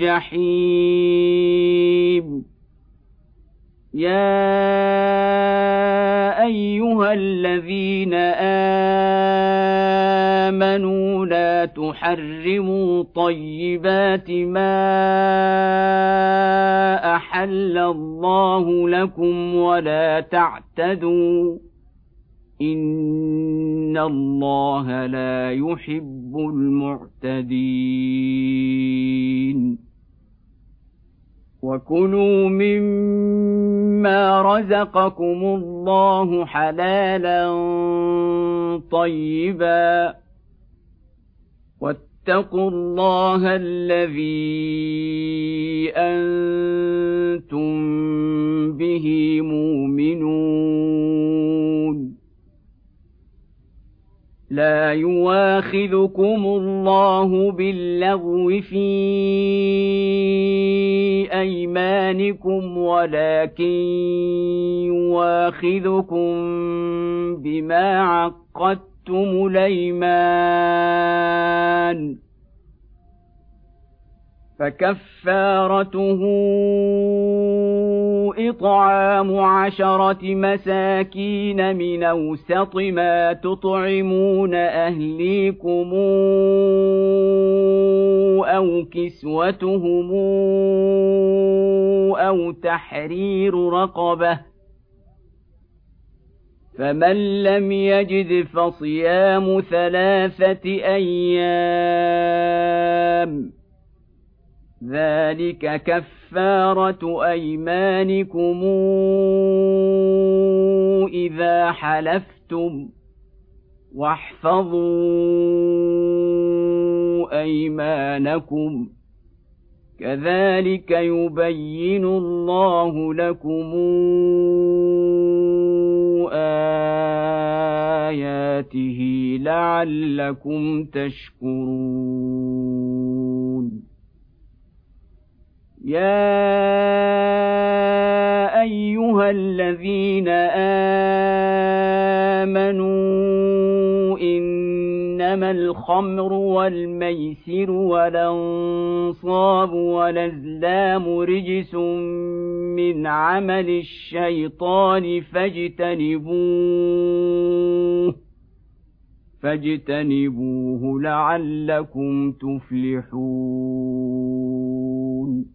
الجحيم يا أيها الذين آمنوا لا تحرموا طيبات ما أحل الله لكم ولا تعتدوا إن الله لا يحب المعتدين وكلوا مما رزقكم الله حلالا طيبا واتقوا الله الذي أنتم به مؤمنون لا يواخذكم الله باللغو في أيمانكم ولكن يواخذكم بما عقدتم الأيمان فكفارته إطعام عشرة مساكين من أوسط ما تطعمون أهليكم أو كسوتهم أو تحرير رقبة فمن لم يجد فصيام ثلاثة أيام ذلك كفارة أيمانكم إذا حلفتم واحفظوا أيمانكم كذلك يبين الله لكم آياته لعلكم تشكرون يا أيها الذين آمنوا إنما الخمر والميسر والأنصاب والأزلام رجس من عمل الشيطان فاجتنبوه فاجتنبوه لعلكم تفلحون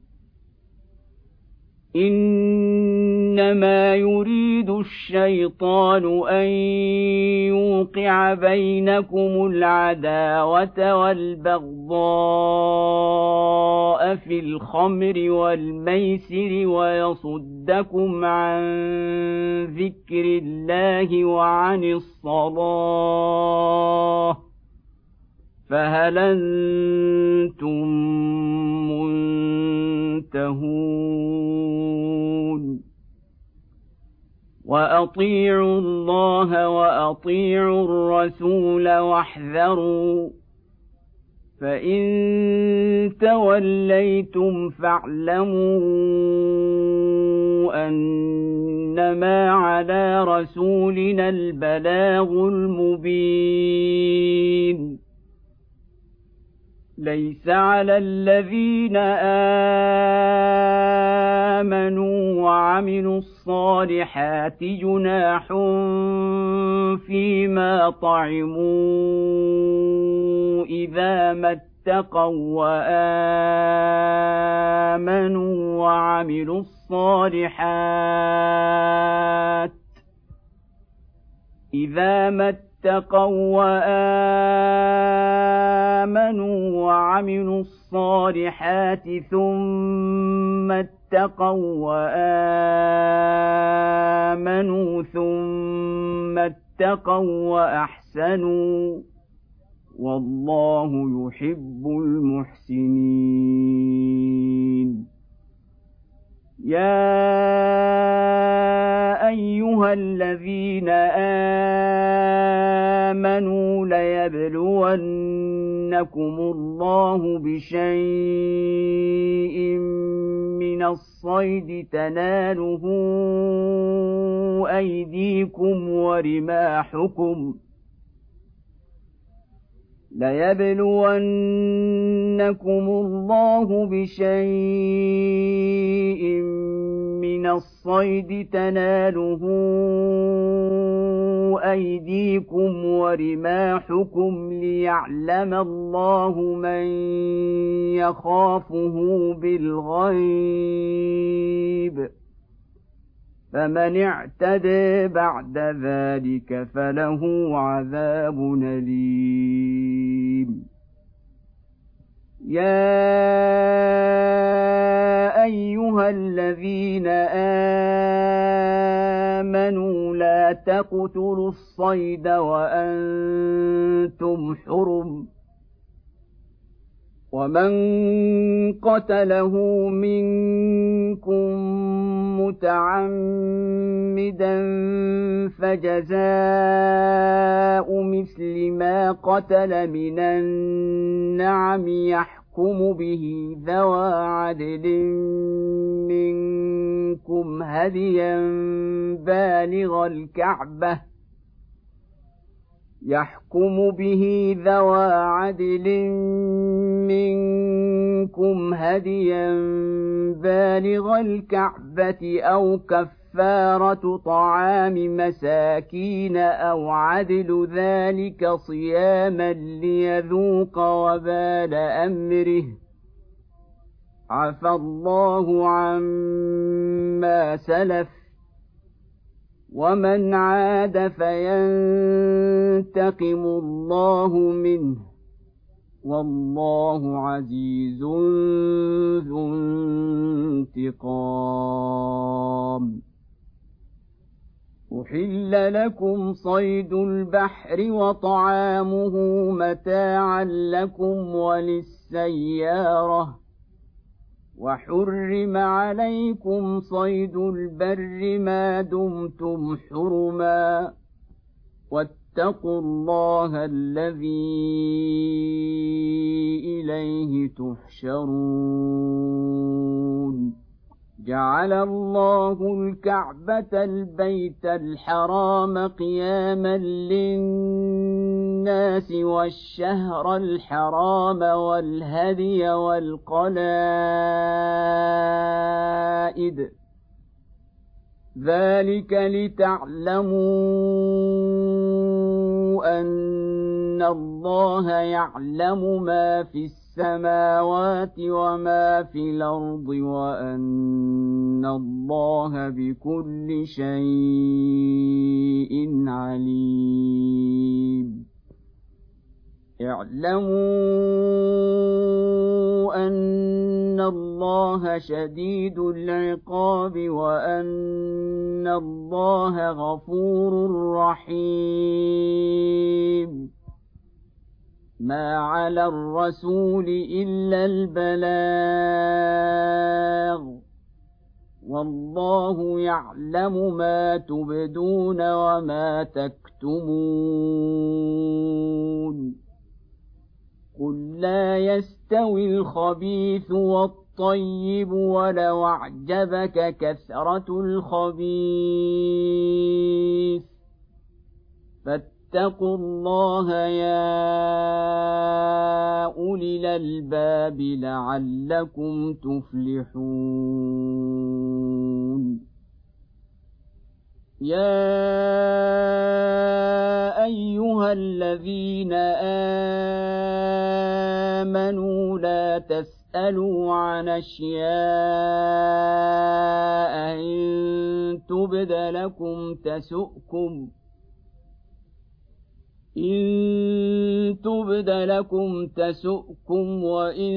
إنما يريد الشيطان أن يوقع بينكم العداوة والبغضاء في الخمر والميسر ويصدكم عن ذكر الله وعن الصلاة فهل أنتم منتهون وأطيعوا الله وأطيعوا الرسول واحذروا فإن توليتم فاعلموا أنما على رسولنا البلاغ المبين ليس على الذين آمنوا وعملوا الصالحات جناح فيما طعموا إذا ما اتقوا وآمنوا وعملوا الصالحات إذا ما اتقوا وآمنوا وعملوا الصالحات ثم اتقوا وآمنوا ثم اتقوا وأحسنوا والله يحب المحسنين يا أيها الذين آمنوا ليبلونكم الله بشيء من الصيد تناله أيديكم ورماحكم ليبلونكم الله بشيء من الصيد تناله أيديكم ورماحكم ليعلم الله من يخافه بالغيب فمن اعتدى بعد ذلك فله عذاب أليم يا أيها الذين آمنوا لا تقتلوا الصيد وأنتم حرم ومن قتله منكم متعمدا فجزاء مثل ما قتل من النعم يحكم به ذوى عدل منكم هديا بالغ الكعبة يحكم به ذوى عدل منكم هديا بالغ الكعبة أو كفارة طعام مساكين أو عدل ذلك صياما ليذوق وبال أمره عفى الله عما سلف ومن عاد فينتقم الله منه والله عزيز ذو انتقام. أحل لكم صيد البحر وطعامه متاعا لكم وللسيارة وحرم عليكم صيد البر ما دمتم حرما واتقوا الله الذي إليه تحشرون. جعل الله الكعبة البيت الحرام قياما للناس والشهر الحرام والهدي والقلائد ذلك لتعلموا أن الله يعلم ما في السماوات وما في الأرض وأن الله بكل شيء عليم. اعلموا أن الله شديد العقاب وأن الله غفور رحيم. ما على الرسول إلا البلاغ والله يعلم ما تبدون وما تكتمون. قل لا يستوي الخبيث والطيب ولو أعجبك كثرة الخبيث فاتقوا الله يا أولي الألباب لعلكم تفلحون. يا أيها الذين آمنوا لا تسألوا عن أشياء إن تبد لكم تسؤكم إن تبد لكم تسؤكم وإن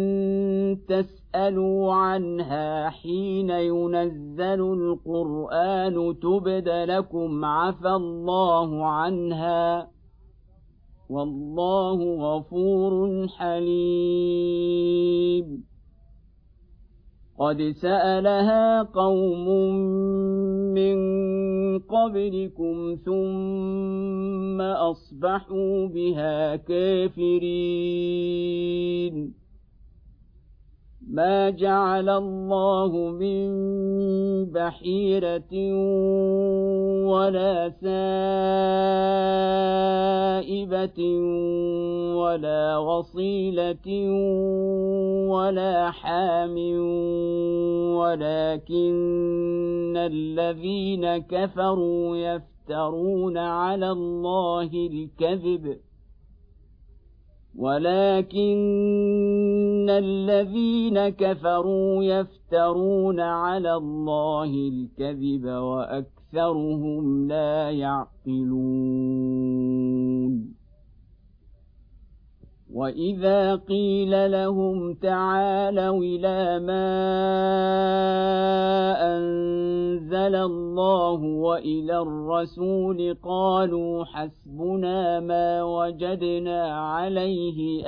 تسألوا عنها حين ينزل القرآن تبد لكم عفى الله عنها والله غفور حليم. قد سألها قوم من قبلكم ثم أصبحوا بها كافرين. ما جعل الله من بحيرة ولا سائبة ولا وصيلة ولا حام ولكن الذين كفروا يفترون على الله الكذب ولكن الذين كفروا يفترون على الله الكذب وأكثرهم لا يعقلون. وإذا قيل لهم تعالوا إلى ما أنزل الله وإلى الرسول قالوا حسبنا ما وجدنا عليه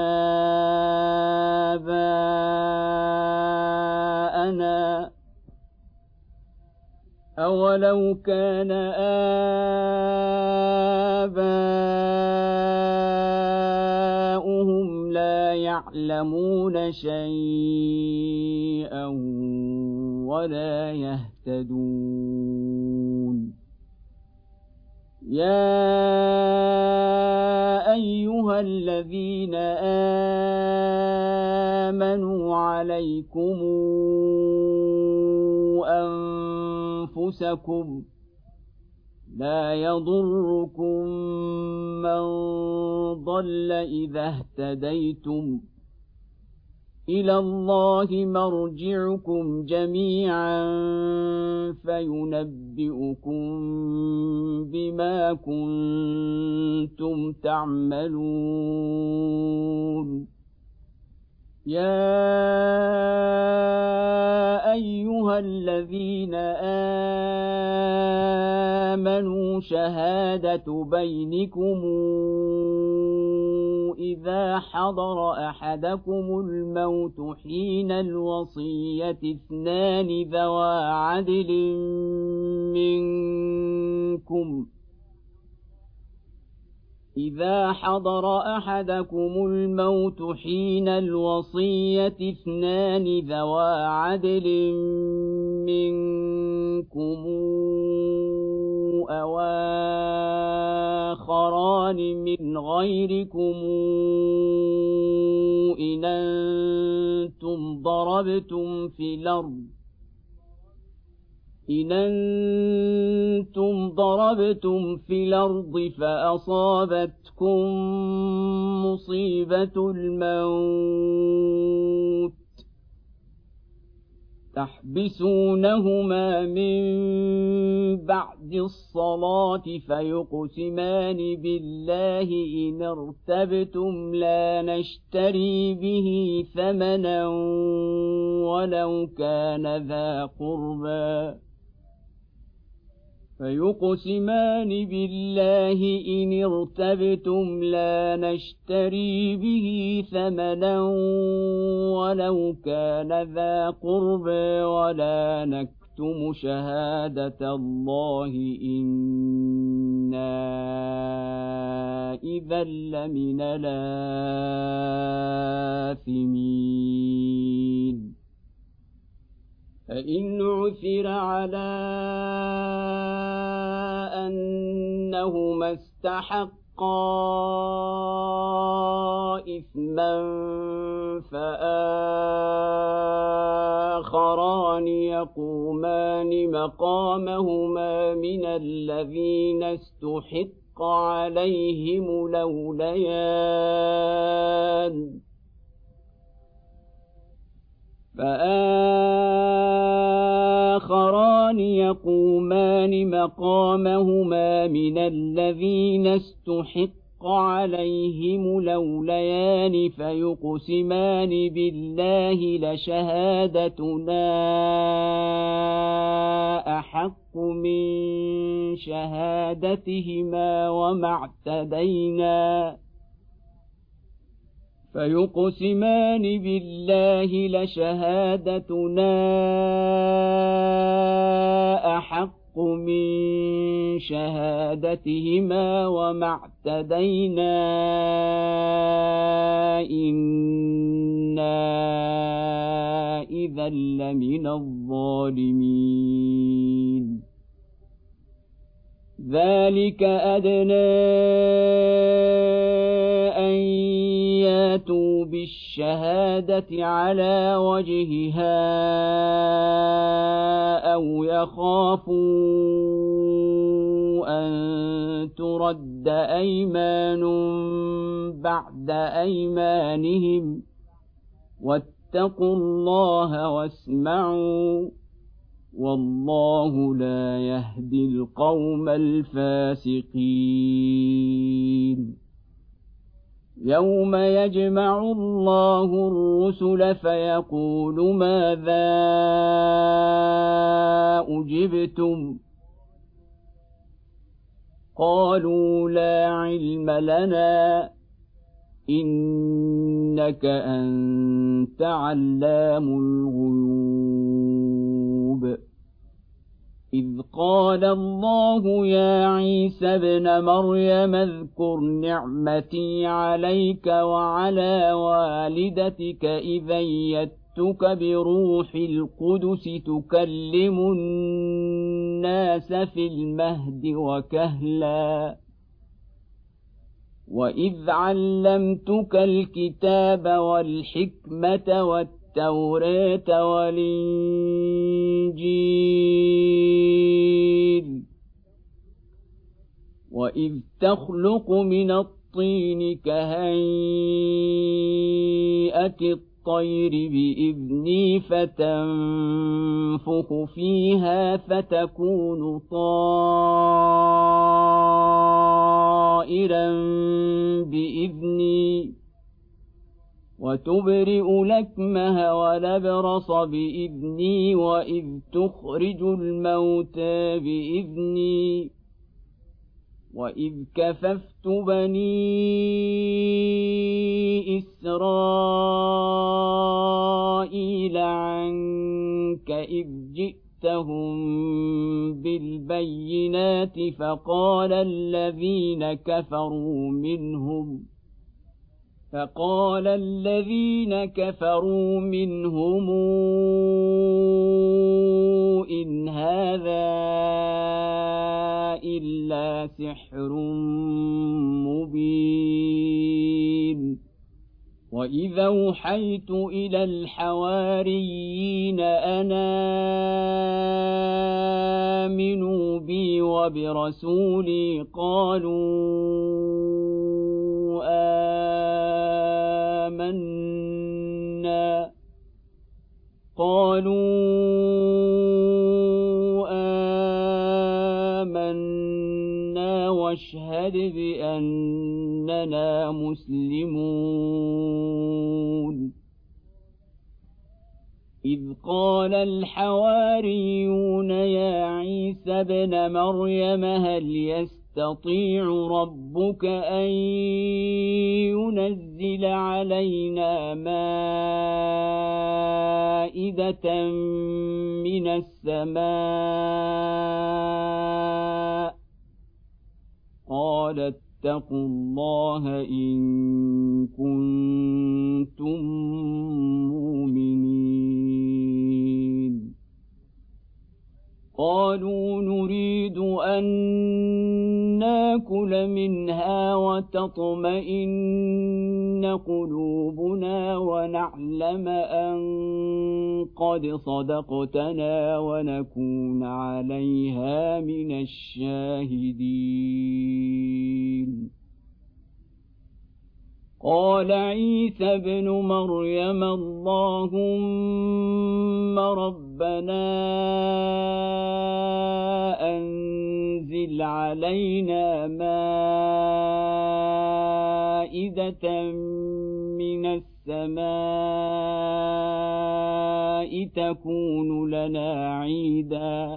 آباءنا أولو كان آباؤهم لا يعلمون شيئا ولا يهتدون. يا أيها الذين آمنوا عليكم أنفسكم لا يضركم من ضل إذا اهتديتم إلى الله مرجعكم جميعا فينبئكم بما كنتم تعملون يا أيها الذين آمنوا شهادة بينكم إذا حضر أحدكم الموت حين الوصية اثنان ذوى عدل منكم إذا حضر أحدكم الموت حين الوصية اثنان ذوى عدل منكم أو آخران من غيركم إن أنتم ضربتم في الأرض إن أنتم ضربتم في الأرض فأصابتكم مصيبة الموت تحبسونهما من بعد الصلاة فيقسمان بالله إن ارتبتم لا نشتري به ثمنا ولو كان ذا قربى فيقسمان بالله إن ارتبتم لا نشتري به ثمنا ولو كان ذا قربى ولا نكتم شهادة الله إنا إذا لمن الآثمين فإن عثر على أنهما استحقا إثما فآخران يقومان مقامهما من الذين استحق عليهم الأوليان فآخران يقومان مقامهما من الذين استحق عليهم الأوليان فيقسمان بالله لشهادتنا أحق من شهادتهما وما اعتدينا فيقسمان بالله لشهادتنا أحق من شهادتهما وما اعتدينا إنا إذا لمن الظالمين ذلك أدنى أن ياتوا بالشهادة على وجهها أو يخافوا أن ترد أيمان بعد أيمانهم واتقوا الله واسمعوا والله لا يهدي القوم الفاسقين يوم يجمع الله الرسل فيقول ماذا أجبتم قالوا لا علم لنا إنك أنت علام الغيوب إذ قال الله يا عيسى ابن مريم اذكر نعمتي عليك وعلى والدتك إذ أيدتك بروح القدس تكلم الناس في المهد وكهلا وإذ علمتك الكتاب والحكمة والتوراة والإنجيل وإذ تخلق من الطين كهيئة الطير بإذني فتنفخ فيها فتكون طائرا بإذني وتبرئ الأكمه والأبرص بإذني وإذ تخرج الموتى بإذني وإذ كففت بني إسرائيل عنك إذ جئتهم بالبينات فقال الذين كفروا منهم فقال الذين كفروا منهم إن هذا إلا سحر مبين وإذا أوحيت إلى الحواريين أن آمنوا بي وبرسولي قالوا آمنا قالوا آمنا واشهد بأننا مسلمون إذ قال الحواريون يا عيسى ابن مريم هل يستطيع ربك أن ينزل علينا مائدة من السماء قال اتقوا الله إن كنتم مؤمنين قالوا نريد أن ناكل منها وتطمئن قلوبنا ونعلم أن قد صدقتنا ونكون عليها من الشاهدين قال عيسى ابن مريم اللهم ربنا أنزل علينا مائدة من السماء تكون لنا عيدا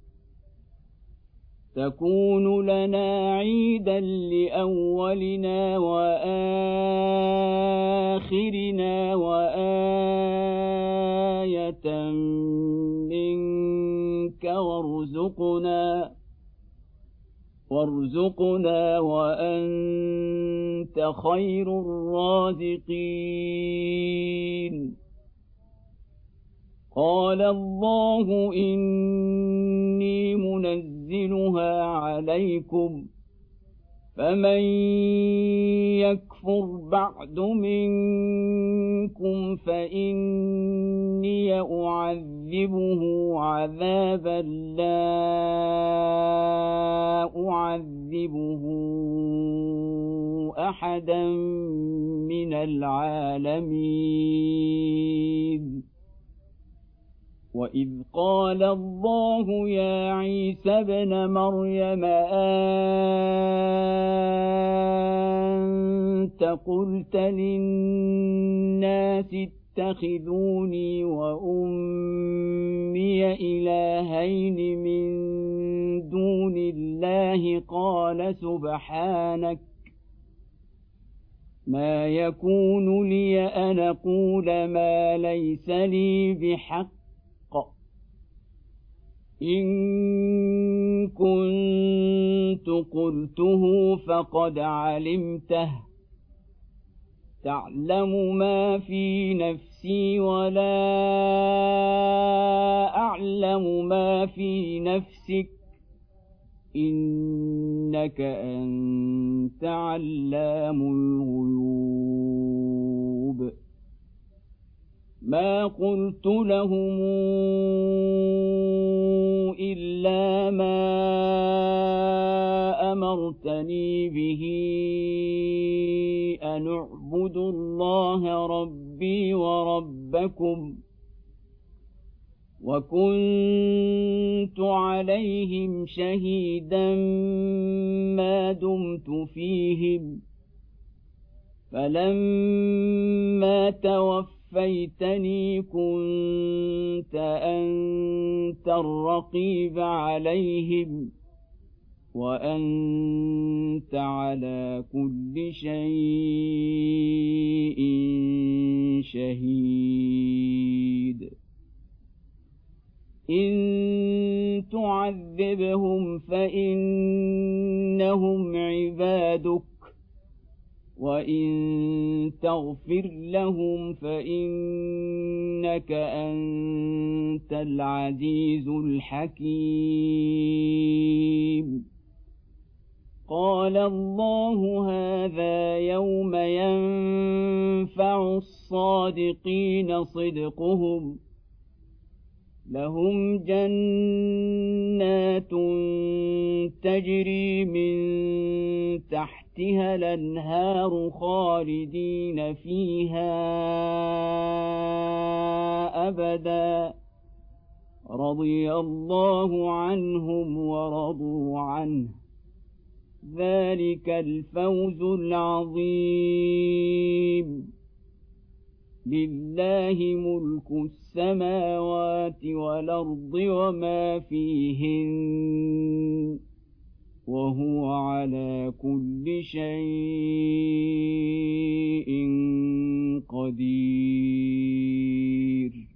تكون لنا عيدا لأولنا وآخرنا وآية منك وارزقنا وارزقنا وأنت خير الرازقين قال الله إني منزلها عليكم فمن يكفر بعد منكم فإني أعذبه عذابا لا أعذبه أحدا من العالمين وإذ قال الله يا عيسى ابن مريم أنت قلت للناس اتخذوني وأمي إلهين من دون الله قال سبحانك ما يكون لي أن أقول ما ليس لي بحق إن كنت قلته فقد علمته تعلم ما في نفسي ولا أعلم ما في نفسك إنك أنت علام الغيوب ما قلت لهم إلا ما أمرتني به أن اعبدوا الله ربي وربكم وكنت عليهم شهيدا ما دمت فيهم فلما توفيتني كنت أنت الرقيب عليهم وأنت على كل شيء شهيد إن تعذبهم فإنهم عبادك وإن تغفر لهم فإنك أنت العزيز الحكيم قال الله هذا يوم ينفع الصادقين صدقهم لهم جنات تجري من تحتها الأنهار خالدين فيها أبدا رضي الله عنهم ورضوا عنه ذلك الفوز العظيم لله ملك السماوات والأرض وما فيهن وهو على كل شيء قدير